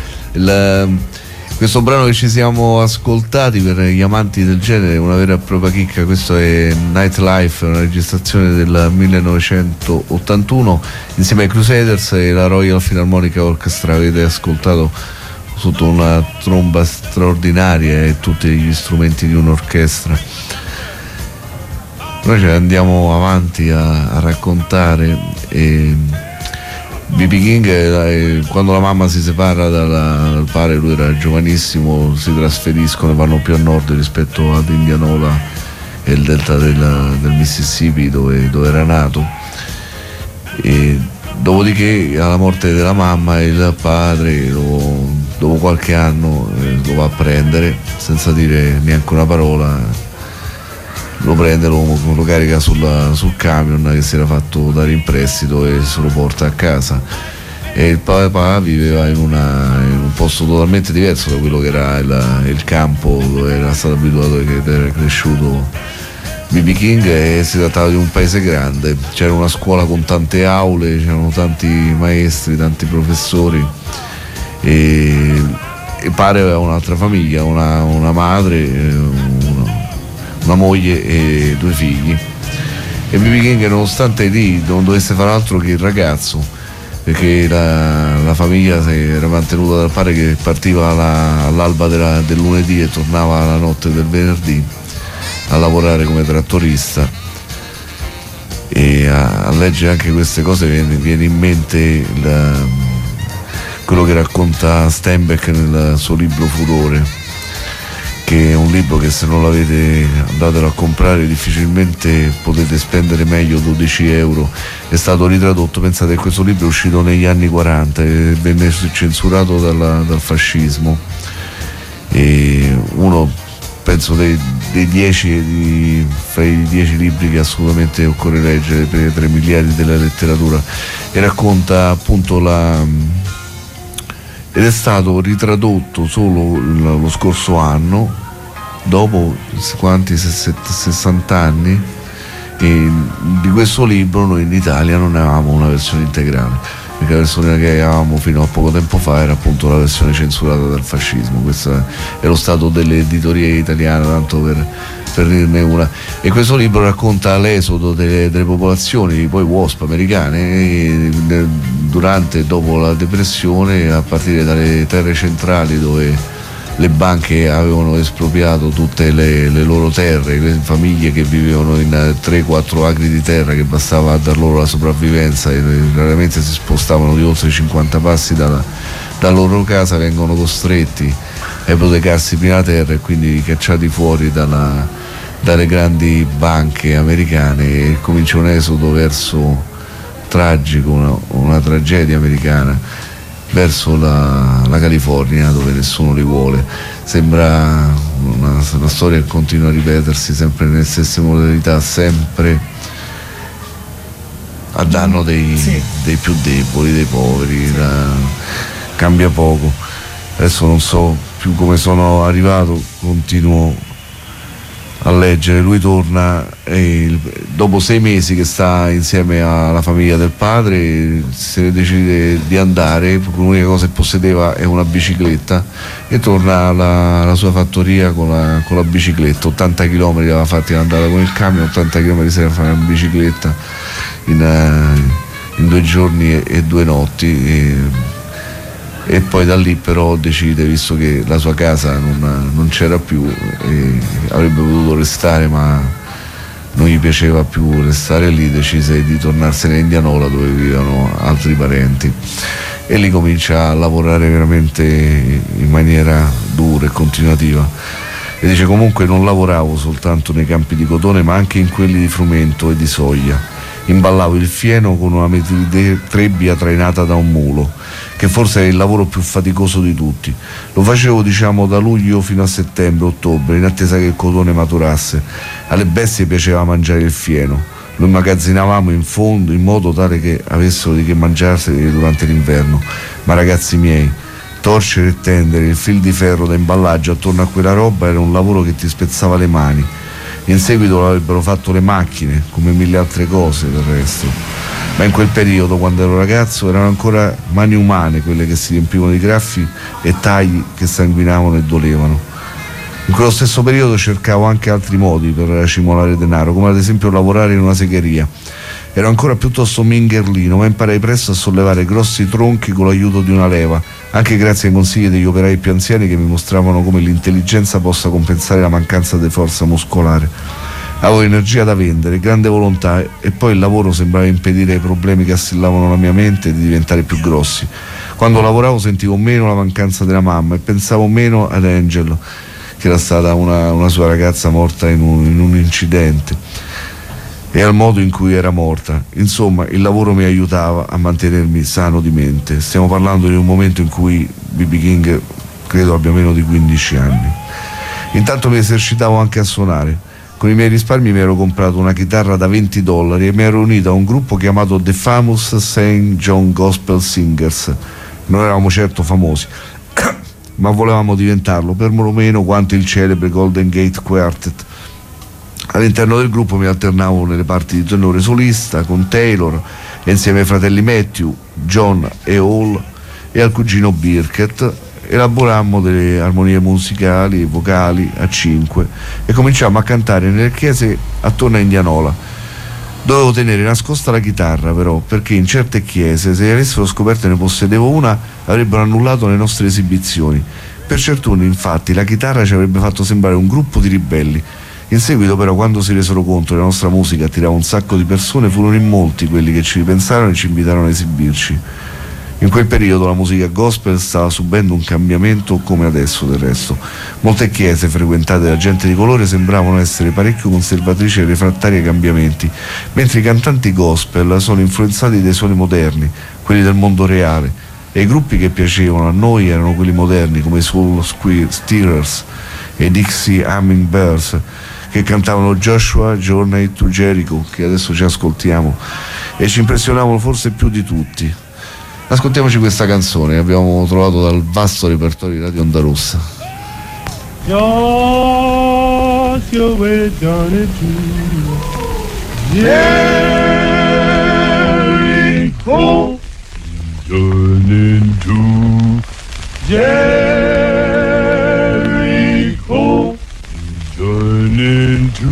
Il, questo brano che ci siamo ascoltati, per gli amanti del genere, è una vera e propria chicca. Questo è Nightlife, una registrazione del millenovecentottantuno insieme ai Crusaders e la Royal Philharmonic Orchestra. Avete ascoltato sotto una tromba straordinaria e tutti gli strumenti di un'orchestra. Noi ce andiamo avanti a, a raccontare. E B B King, eh, quando la mamma si separa dalla, dal padre, lui era giovanissimo, si trasferiscono e vanno più a nord rispetto ad Indianola e il delta del, del Mississippi, dove, dove era nato. E dopodiché, alla morte della mamma, il padre lo, dopo qualche anno eh, lo va a prendere senza dire neanche una parola, lo prende, lo, lo carica sulla, sul camion che si era fatto dare in prestito e se lo porta a casa. E il papà viveva in, una, in un posto totalmente diverso da quello che era il, il campo dove era stato abituato, che era cresciuto B B King, e si trattava di un paese grande, c'era una scuola con tante aule, c'erano tanti maestri, tanti professori, e e pare aveva un'altra famiglia, una, una madre, una, una moglie e due figli. E B B King, nonostante lì non dovesse fare altro che il ragazzo, perché la, la famiglia si era mantenuta dal padre che partiva alla, all'alba della, del lunedì e tornava la notte del venerdì a lavorare come trattorista, e a, a leggere anche queste cose viene, viene in mente il, quello che racconta Steinbeck nel suo libro Furore, che è un libro che se non l'avete andatelo a comprare difficilmente potete spendere meglio dodici euro. È stato ritradotto, pensate che questo libro è uscito negli anni quaranta e venne censurato dalla, dal fascismo, e uno penso dei, dei dieci di, fra i dieci libri che assolutamente occorre leggere per i tre miliardi della letteratura, e racconta appunto la ed è stato ritradotto solo lo scorso anno, dopo quanti sessanta anni, e di questo libro noi in Italia non avevamo una versione integrale, perché la versione che avevamo fino a poco tempo fa era appunto la versione censurata dal fascismo. Questo è lo stato delle editorie italiane, tanto per, per dirne una. E questo libro racconta l'esodo delle, delle popolazioni poi W A S P americane e, durante e dopo la depressione, a partire dalle terre centrali dove le banche avevano espropriato tutte le, le loro terre, le famiglie che vivevano in tre quattro acri di terra che bastava a dar loro la sopravvivenza, e raramente si spostavano di oltre cinquanta passi dalla, dalla loro casa, vengono costretti a ipotecarsi prima la terra e quindi cacciati fuori dalla, dalle grandi banche americane, e comincia un esodo verso tragico, una, una tragedia americana, verso la, la California, dove nessuno li vuole. Sembra una, una storia che continua a ripetersi sempre nelle stesse modalità, sempre a danno dei, sì. dei più deboli, dei poveri. Sì. La, cambia poco. Adesso non so più come sono arrivato, continuo a leggere. Lui torna e dopo sei mesi che sta insieme alla famiglia del padre se ne decide di andare, l'unica cosa che possedeva è una bicicletta, e torna alla, alla sua fattoria con la, con la bicicletta. ottanta chilometri aveva fatti andata con il camion, ottanta chilometri si era fare in bicicletta in, in due giorni e, e due notti, e, e poi da lì però decide, visto che la sua casa non, non c'era più e avrebbe potuto restare ma non gli piaceva più restare lì, decise di tornarsene a Indianola dove vivevano altri parenti, e lì comincia a lavorare veramente in maniera dura e continuativa. E dice: comunque non lavoravo soltanto nei campi di cotone ma anche in quelli di frumento e di soia. Imballavo il fieno con una metilitrebbia trainata da un mulo, che forse è il lavoro più faticoso di tutti. Lo facevo diciamo da luglio fino a settembre, ottobre, in attesa che il cotone maturasse. Alle bestie piaceva mangiare il fieno, lo immagazzinavamo in fondo in modo tale che avessero di che mangiarsi durante l'inverno. Ma ragazzi miei, torcere e tendere il fil di ferro da imballaggio attorno a quella roba era un lavoro che ti spezzava le mani. In seguito l'avrebbero fatto le macchine, come mille altre cose del resto. Ma in quel periodo, quando ero ragazzo, erano ancora mani umane quelle che si riempivano di graffi e tagli che sanguinavano e dolevano. In quello stesso periodo cercavo anche altri modi per racimolare denaro, come ad esempio lavorare in una segheria. Ero ancora piuttosto mingherlino, ma imparai presto a sollevare grossi tronchi con l'aiuto di una leva, anche grazie ai consigli degli operai più anziani che mi mostravano come l'intelligenza possa compensare la mancanza di forza muscolare. Avevo energia da vendere, grande volontà, e poi il lavoro sembrava impedire ai problemi che assillavano la mia mente di diventare più grossi. Quando lavoravo sentivo meno la mancanza della mamma e pensavo meno ad Angel, che era stata una, una sua ragazza morta in un, in un incidente, e al modo in cui era morta. Insomma, il lavoro mi aiutava a mantenermi sano di mente. Stiamo parlando di un momento in cui B B King credo abbia meno di quindici anni. Intanto mi esercitavo anche a suonare. Con i miei risparmi mi ero comprato una chitarra da venti dollari e mi ero unito a un gruppo chiamato The Famous Saint John Gospel Singers. Non eravamo certo famosi ma volevamo diventarlo, per lo meno quanto il celebre Golden Gate Quartet. All'interno del gruppo mi alternavo nelle parti di tenore solista con Taylor, e insieme ai fratelli Matthew, John e Hall e al cugino Birkett elaborammo delle armonie musicali e vocali a cinque e cominciammo a cantare nelle chiese attorno a Indianola. Dovevo tenere nascosta la chitarra però, perché in certe chiese, se avessero scoperto che ne possedevo una, avrebbero annullato le nostre esibizioni. Per certuni, infatti, la chitarra ci avrebbe fatto sembrare un gruppo di ribelli. In seguito però, quando si resero conto che la nostra musica attirava un sacco di persone, furono in molti quelli che ci ripensarono e ci invitarono a esibirci. In quel periodo la musica gospel stava subendo un cambiamento come adesso del resto. Molte chiese frequentate da gente di colore sembravano essere parecchio conservatrici e refrattarie ai cambiamenti, mentre i cantanti gospel sono influenzati dai suoni moderni, quelli del mondo reale, e i gruppi che piacevano a noi erano quelli moderni come i Soul Stirrers e i Dixie Hummingbirds, che cantavano Joshua Journey to Jericho, che adesso ci ascoltiamo, e ci impressionavano forse più di tutti. Ascoltiamoci questa canzone che abbiamo trovato dal vasto repertorio di Radio Onda Rossa. Joshua Journey to Jericho, journey to Jericho, journey to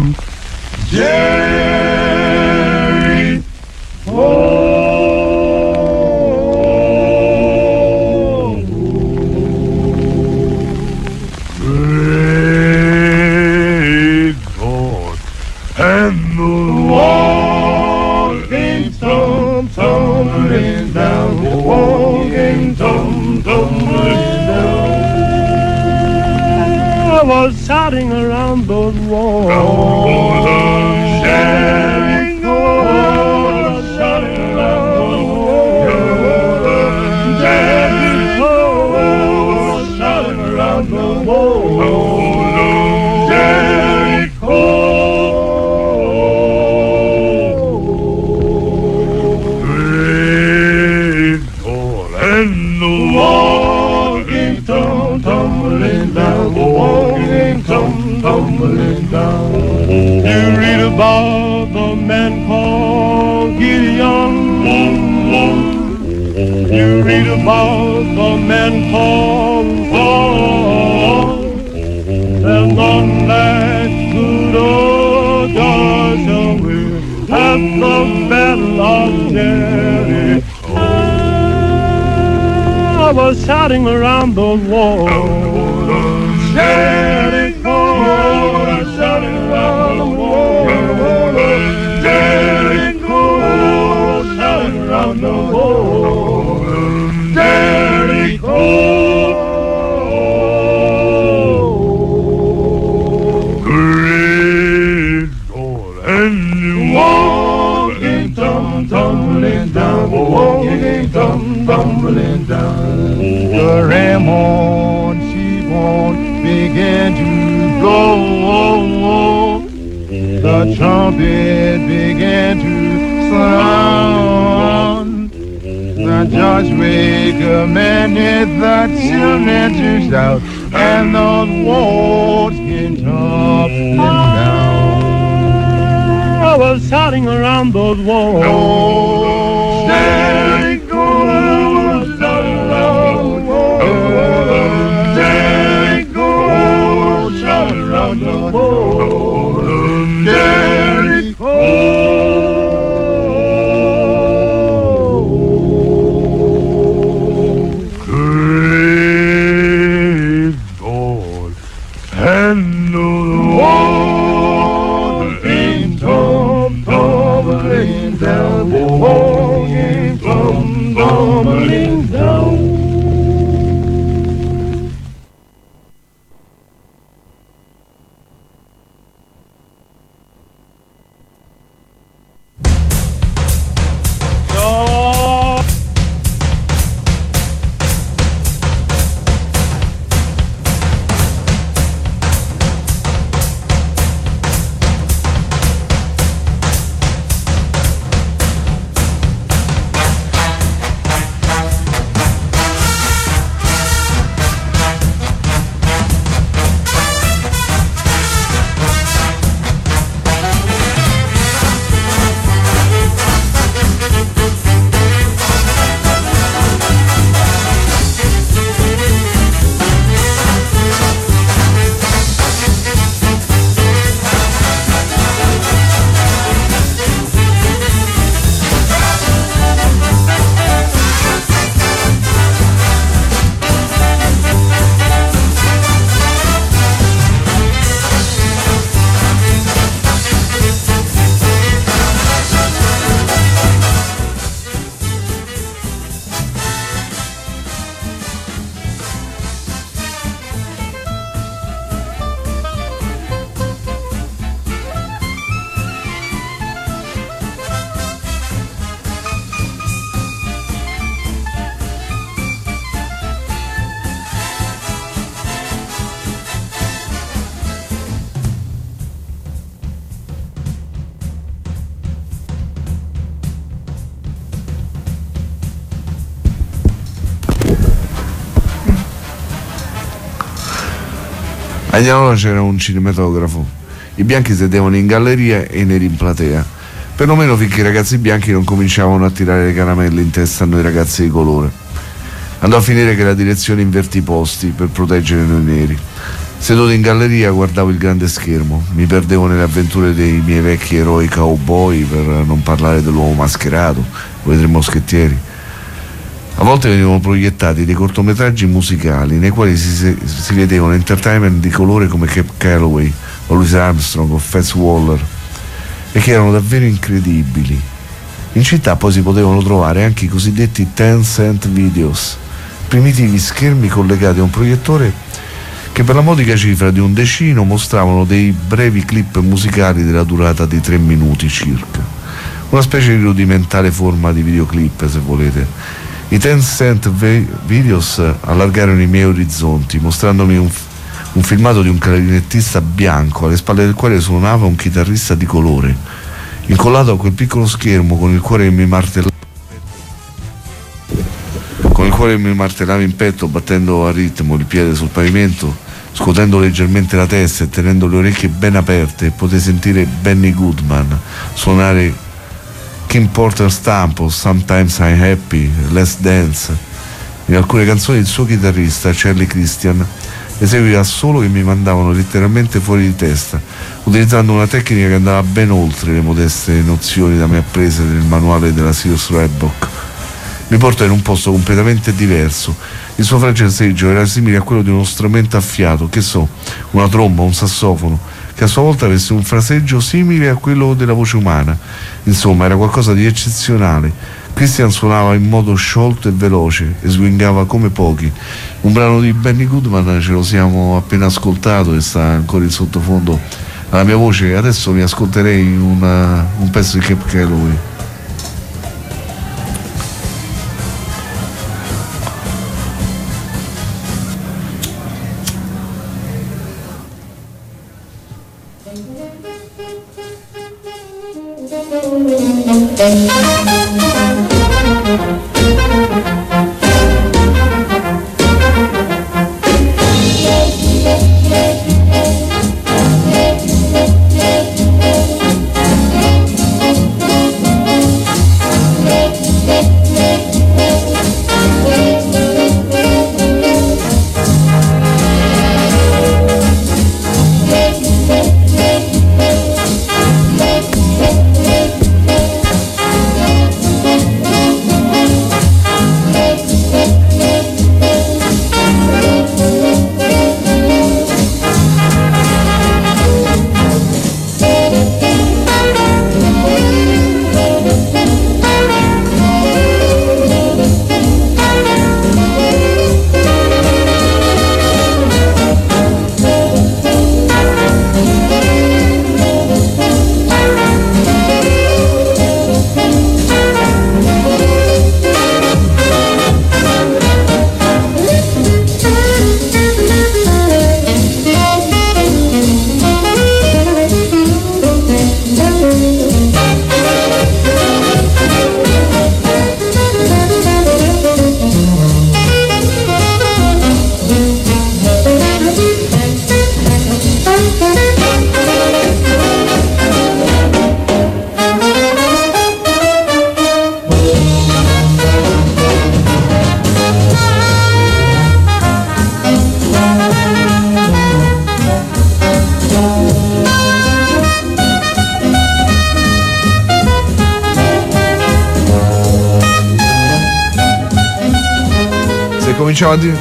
Jericho. And the walking tom tumbling down, the walking tom tumbling down. I was shouting around those walls, Jericho, shouting around those walls, Jericho, shouting around those walls, Jericho. Tumbling down. You read about the man called Gideon. You read about the man called Saul. And on that good old Joshua at the battle of Jericho, I was shouting around those walls, Jericho, shouting around the wall, Jericho, shouting around the wall, Jericho. Great God, and the walking, tum, tumbling down, walking, tum, tumbling down. The ram on, sheep on, began to blow. The trumpet began to sound. The Joshua commanded the children to shout, and those walls came tumbling down. I was shouting around those walls, Jericho, shouting around the walls, Jericho, shouting around the walls, Jericho. Great God, and the water came tumbling down the wall. A Gnanola c'era un cinematografo. I bianchi sedevano in galleria e i neri in platea, perlomeno finché i ragazzi bianchi non cominciavano a tirare le caramelle in testa a noi ragazzi di colore. Andò a finire che la direzione invertì i posti per proteggere noi neri. Seduto in galleria guardavo il grande schermo, mi perdevo nelle avventure dei miei vecchi eroi cowboy, per non parlare dell'uomo mascherato o dei tre moschettieri. A volte venivano proiettati dei cortometraggi musicali nei quali si, si vedevano entertainment di colore come Cab Calloway o Louis Armstrong o Fats Waller, e che erano davvero incredibili. In città poi si potevano trovare anche i cosiddetti ten cent videos, primitivi schermi collegati a un proiettore che per la modica cifra di un decino mostravano dei brevi clip musicali della durata di tre minuti circa, una specie di rudimentale forma di videoclip, se volete. I ten cent videos allargarono i miei orizzonti, mostrandomi un, un filmato di un clarinettista bianco alle spalle del quale suonava un chitarrista di colore, incollato a quel piccolo schermo con il cuore che mi martellava con il cuore che mi martellava in petto, battendo a ritmo il piede sul pavimento, scuotendo leggermente la testa e tenendo le orecchie ben aperte, e potei sentire Benny Goodman suonare Kim Porter Stampo, Sometimes I'm Happy, Let's Dance. In alcune canzoni il suo chitarrista, Charlie Christian, eseguiva solo che mi mandavano letteralmente fuori di testa, utilizzando una tecnica che andava ben oltre le modeste nozioni da me apprese nel manuale della Sears Roebuck. Mi portò in un posto completamente diverso. Il suo francesseggio era simile a quello di uno strumento a fiato, che so, una tromba, un sassofono, che a sua volta avesse un fraseggio simile a quello della voce umana. Insomma, era qualcosa di eccezionale. Christian suonava in modo sciolto e veloce e swingava come pochi. Un brano di Benny Goodman ce lo siamo appena ascoltato e sta ancora in sottofondo alla mia voce. Adesso mi ascolterei una, un pezzo di Cab Calloway. Cominciava a dire...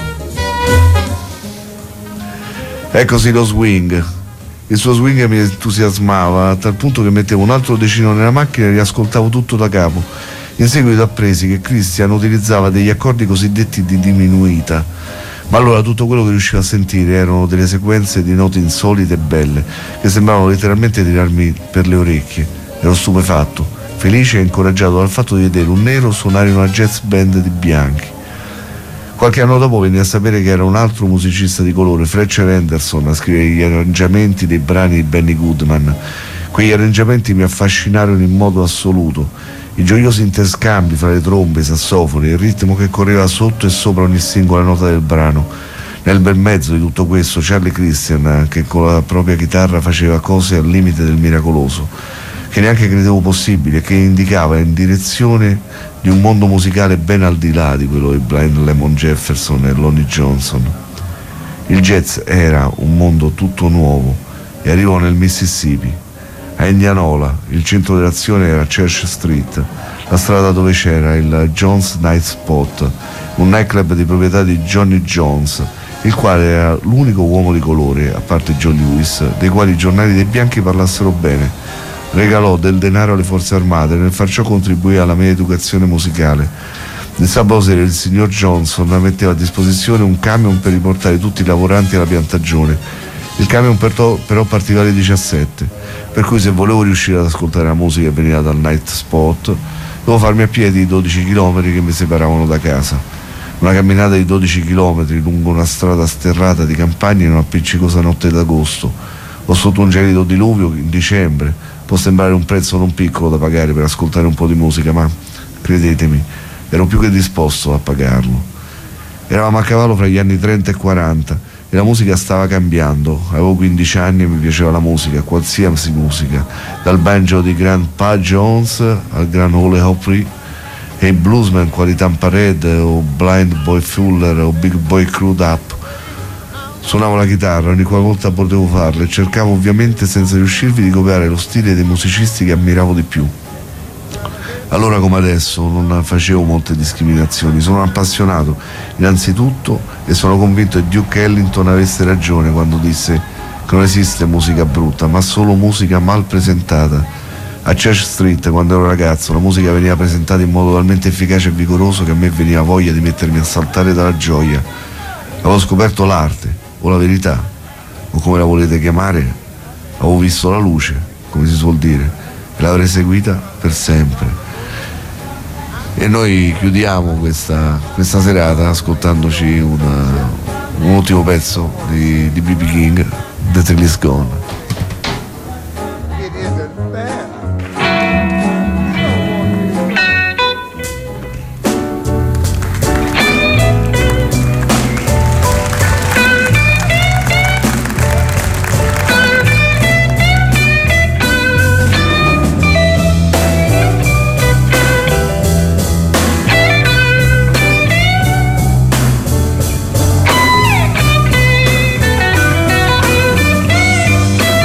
Eccosi lo swing. Il suo swing mi entusiasmava a tal punto che mettevo un altro decino nella macchina e riascoltavo tutto da capo. In seguito appresi che Christian utilizzava degli accordi cosiddetti di diminuita, ma allora tutto quello che riuscivo a sentire erano delle sequenze di note insolite e belle che sembravano letteralmente tirarmi per le orecchie. Ero stupefatto, felice e incoraggiato dal fatto di vedere un nero suonare in una jazz band di bianchi. Qualche anno dopo venni a sapere che era un altro musicista di colore, Fletcher Henderson, a scrivere gli arrangiamenti dei brani di Benny Goodman. Quegli arrangiamenti mi affascinarono in modo assoluto. I gioiosi interscambi fra le trombe, i sassofoni, il ritmo che correva sotto e sopra ogni singola nota del brano. Nel bel mezzo di tutto questo Charlie Christian, che con la propria chitarra faceva cose al limite del miracoloso, che neanche credevo possibile e che indicava in direzione di un mondo musicale ben al di là di quello di Blind Lemon Jefferson e Lonnie Johnson. Il jazz era un mondo tutto nuovo e arrivò nel Mississippi. A Indianola il centro dell'azione era Church Street, la strada dove c'era il Jones Night Spot, un nightclub di proprietà di Johnny Jones, il quale era l'unico uomo di colore, a parte Joe Louis, dei quali i giornali dei bianchi parlassero bene. Regalò del denaro alle forze armate e nel far ciò contribuì alla mia educazione musicale. Il sabato sera il signor Johnson metteva a disposizione un camion per riportare tutti i lavoranti alla piantagione. Il camion però, però partiva alle diciassette, per cui se volevo riuscire ad ascoltare la musica che veniva dal Night Spot dovevo farmi a piedi i dodici chilometri che mi separavano da casa. Una camminata di dodici chilometri lungo una strada sterrata di campagna in una appiccicosa notte d'agosto o sotto un gelido diluvio in dicembre può sembrare un prezzo non piccolo da pagare per ascoltare un po' di musica, ma credetemi, ero più che disposto a pagarlo. Eravamo a cavallo fra gli anni trenta e quaranta e la musica stava cambiando. Avevo quindici anni e mi piaceva la musica, qualsiasi musica, dal banjo di Grandpa Jones al Gran Ole Opry e i bluesman quali Tampa Red o Blind Boy Fuller o Big Boy Crewed Up. Suonavo la chitarra ogni qualvolta potevo farlo e cercavo ovviamente, senza riuscirvi, di copiare lo stile dei musicisti che ammiravo di più. Allora come adesso non facevo molte discriminazioni, sono appassionato innanzitutto e sono convinto che Duke Ellington avesse ragione quando disse che non esiste musica brutta, ma solo musica mal presentata. A Church Street, quando ero ragazzo, la musica veniva presentata in modo talmente efficace e vigoroso che a me veniva voglia di mettermi a saltare dalla gioia. Avevo scoperto l'arte, o la verità, o come la volete chiamare, avevo visto la luce, come si suol dire, e l'avrei seguita per sempre. E noi chiudiamo questa, questa serata ascoltandoci una, un ultimo pezzo di, di B B King, The Thrill Is Gone. Thank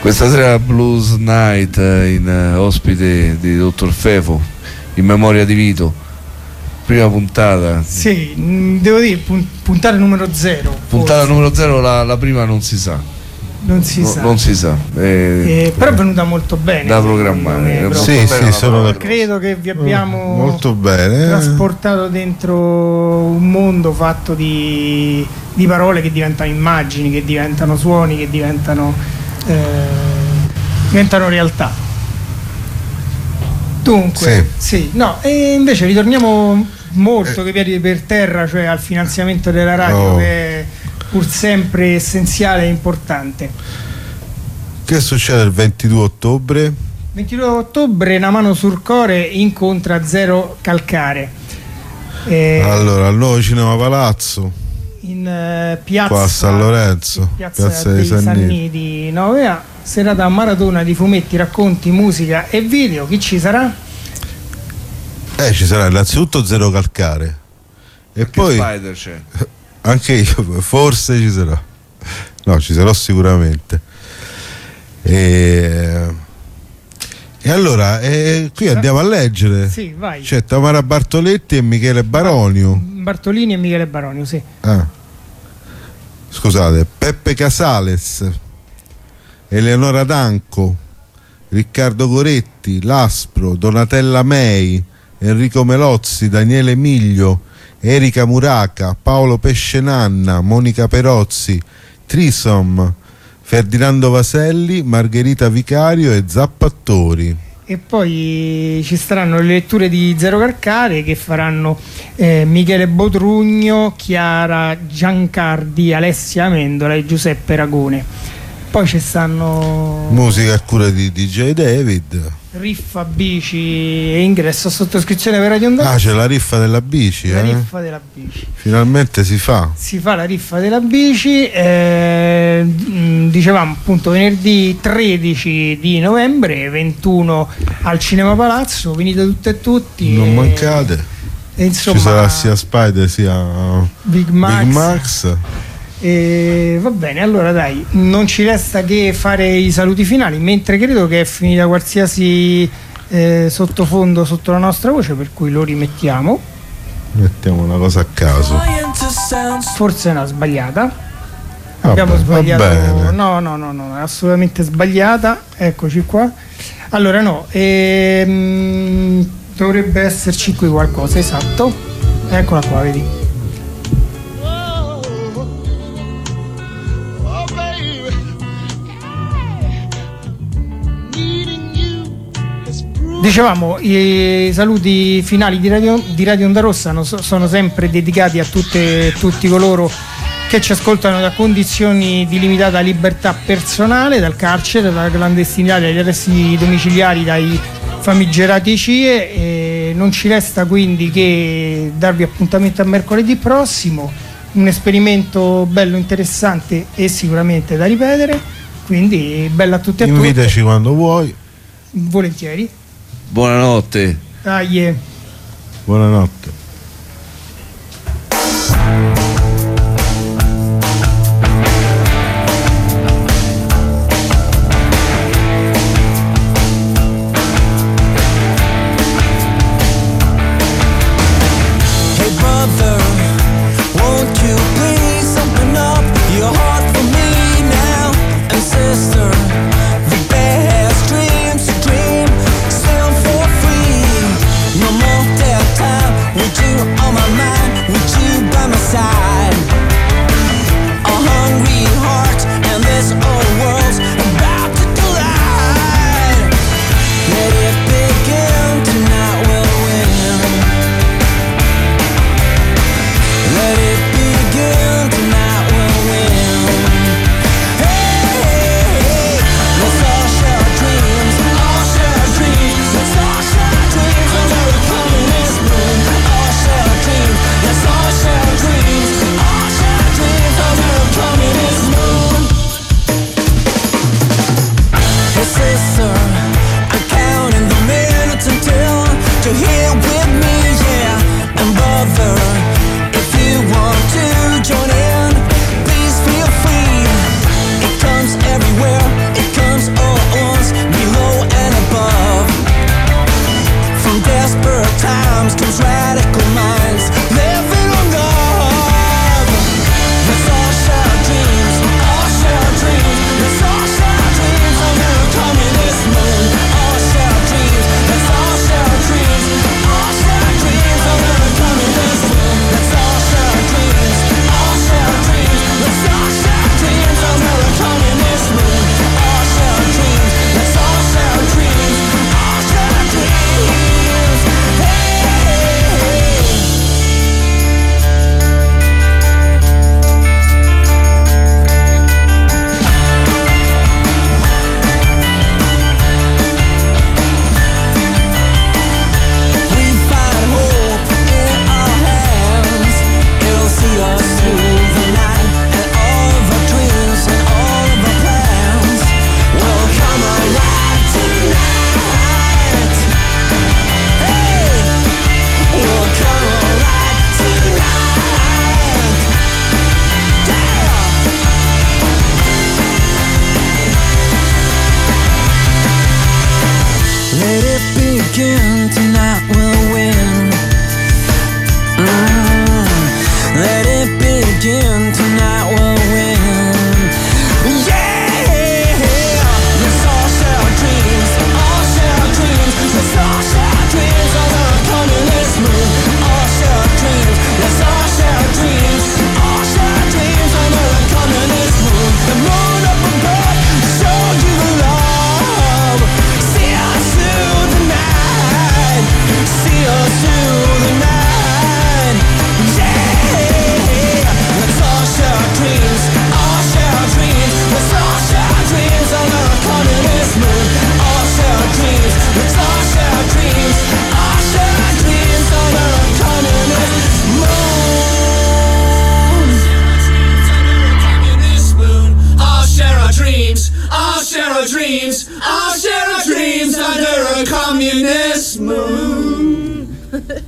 Questa sera Blues Night in uh, ospite di Dottor Fefo, in memoria di Vito. Prima puntata. Sì, mh, devo dire, pun- puntata numero zero. Puntata forse. numero zero, la, la prima non si sa. Non si no, sa. Non si sa. Eh, eh, però è venuta molto bene. Da programmare. Sì, sì, sono credo che vi abbiamo molto bene. trasportato dentro un mondo fatto di, di parole che diventano immagini, che diventano suoni, che diventano, eh, diventano realtà. Dunque, sì. sì, no, e invece ritorniamo molto che piedi per terra, cioè al finanziamento della radio, oh. che è pur sempre essenziale e importante. Che succede il ventidue ottobre? ventidue ottobre Una mano sul cuore incontra Zero Calcare. Eh, allora, al nuovo Cinema Palazzo. In uh, piazza qua a San Lorenzo, piazza, piazza dei dei Sanniti di nove A. Serata maratona di fumetti, racconti, musica e video. Chi ci sarà? Eh, ci sarà innanzitutto Zero Calcare. E anche poi Spider c'è. Anche io, forse ci sarò. No, ci sarò sicuramente. E, e allora, e qui andiamo a leggere. Sì, vai. C'è Tamara Bartoletti e Michele Baronio. Bartolini e Michele Baronio, sì. Ah. Scusate, Peppe Casales, Eleonora Danco, Riccardo Goretti, Laspro, Donatella Mei, Enrico Melozzi, Daniele Miglio, Erika Muraca, Paolo Pescenanna, Monica Perozzi, Trisom, Ferdinando Vaselli, Margherita Vicario e Zappattori. E poi ci saranno le letture di Zero Calcare che faranno eh, Michele Botrugno, Chiara Giancardi, Alessia Amendola e Giuseppe Ragone. Poi ci stanno musica a cura di D J David, riffa, bici e ingresso a sottoscrizione per Radio Onda. Ah, c'è la riffa della bici, la eh? riffa della bici. Finalmente si fa. Si fa la riffa della bici, eh, dicevamo appunto venerdì tredici di novembre, ventuno al Cinema Palazzo, venite tutte e tutti. Non e, mancate. E insomma, ci sarà sia Spider sia Big Max. Big Max. E va bene, allora dai, non ci resta che fare i saluti finali, mentre credo che è finita qualsiasi eh, sottofondo sotto la nostra voce, per cui lo rimettiamo. Mettiamo una cosa a caso. Forse è una sbagliata. Vabbè, Abbiamo sbagliato. Va bene. No, no, no, no, è assolutamente sbagliata. Eccoci qua. Allora no, ehm, dovrebbe esserci qui qualcosa, esatto. Eccola qua, vedi. Dicevamo, i saluti finali di Radio, di Radio Onda Rossa no, sono sempre dedicati a tutte, tutti coloro che ci ascoltano da condizioni di limitata libertà personale, dal carcere, dalla clandestinità, dagli arresti domiciliari, dai famigerati C I E. E non ci resta quindi che darvi appuntamento a mercoledì prossimo, un esperimento bello, interessante e sicuramente da ripetere, quindi bella a tutti e a tutti. Invitaci quando vuoi. Volentieri. Buonanotte. Dai. Buonanotte.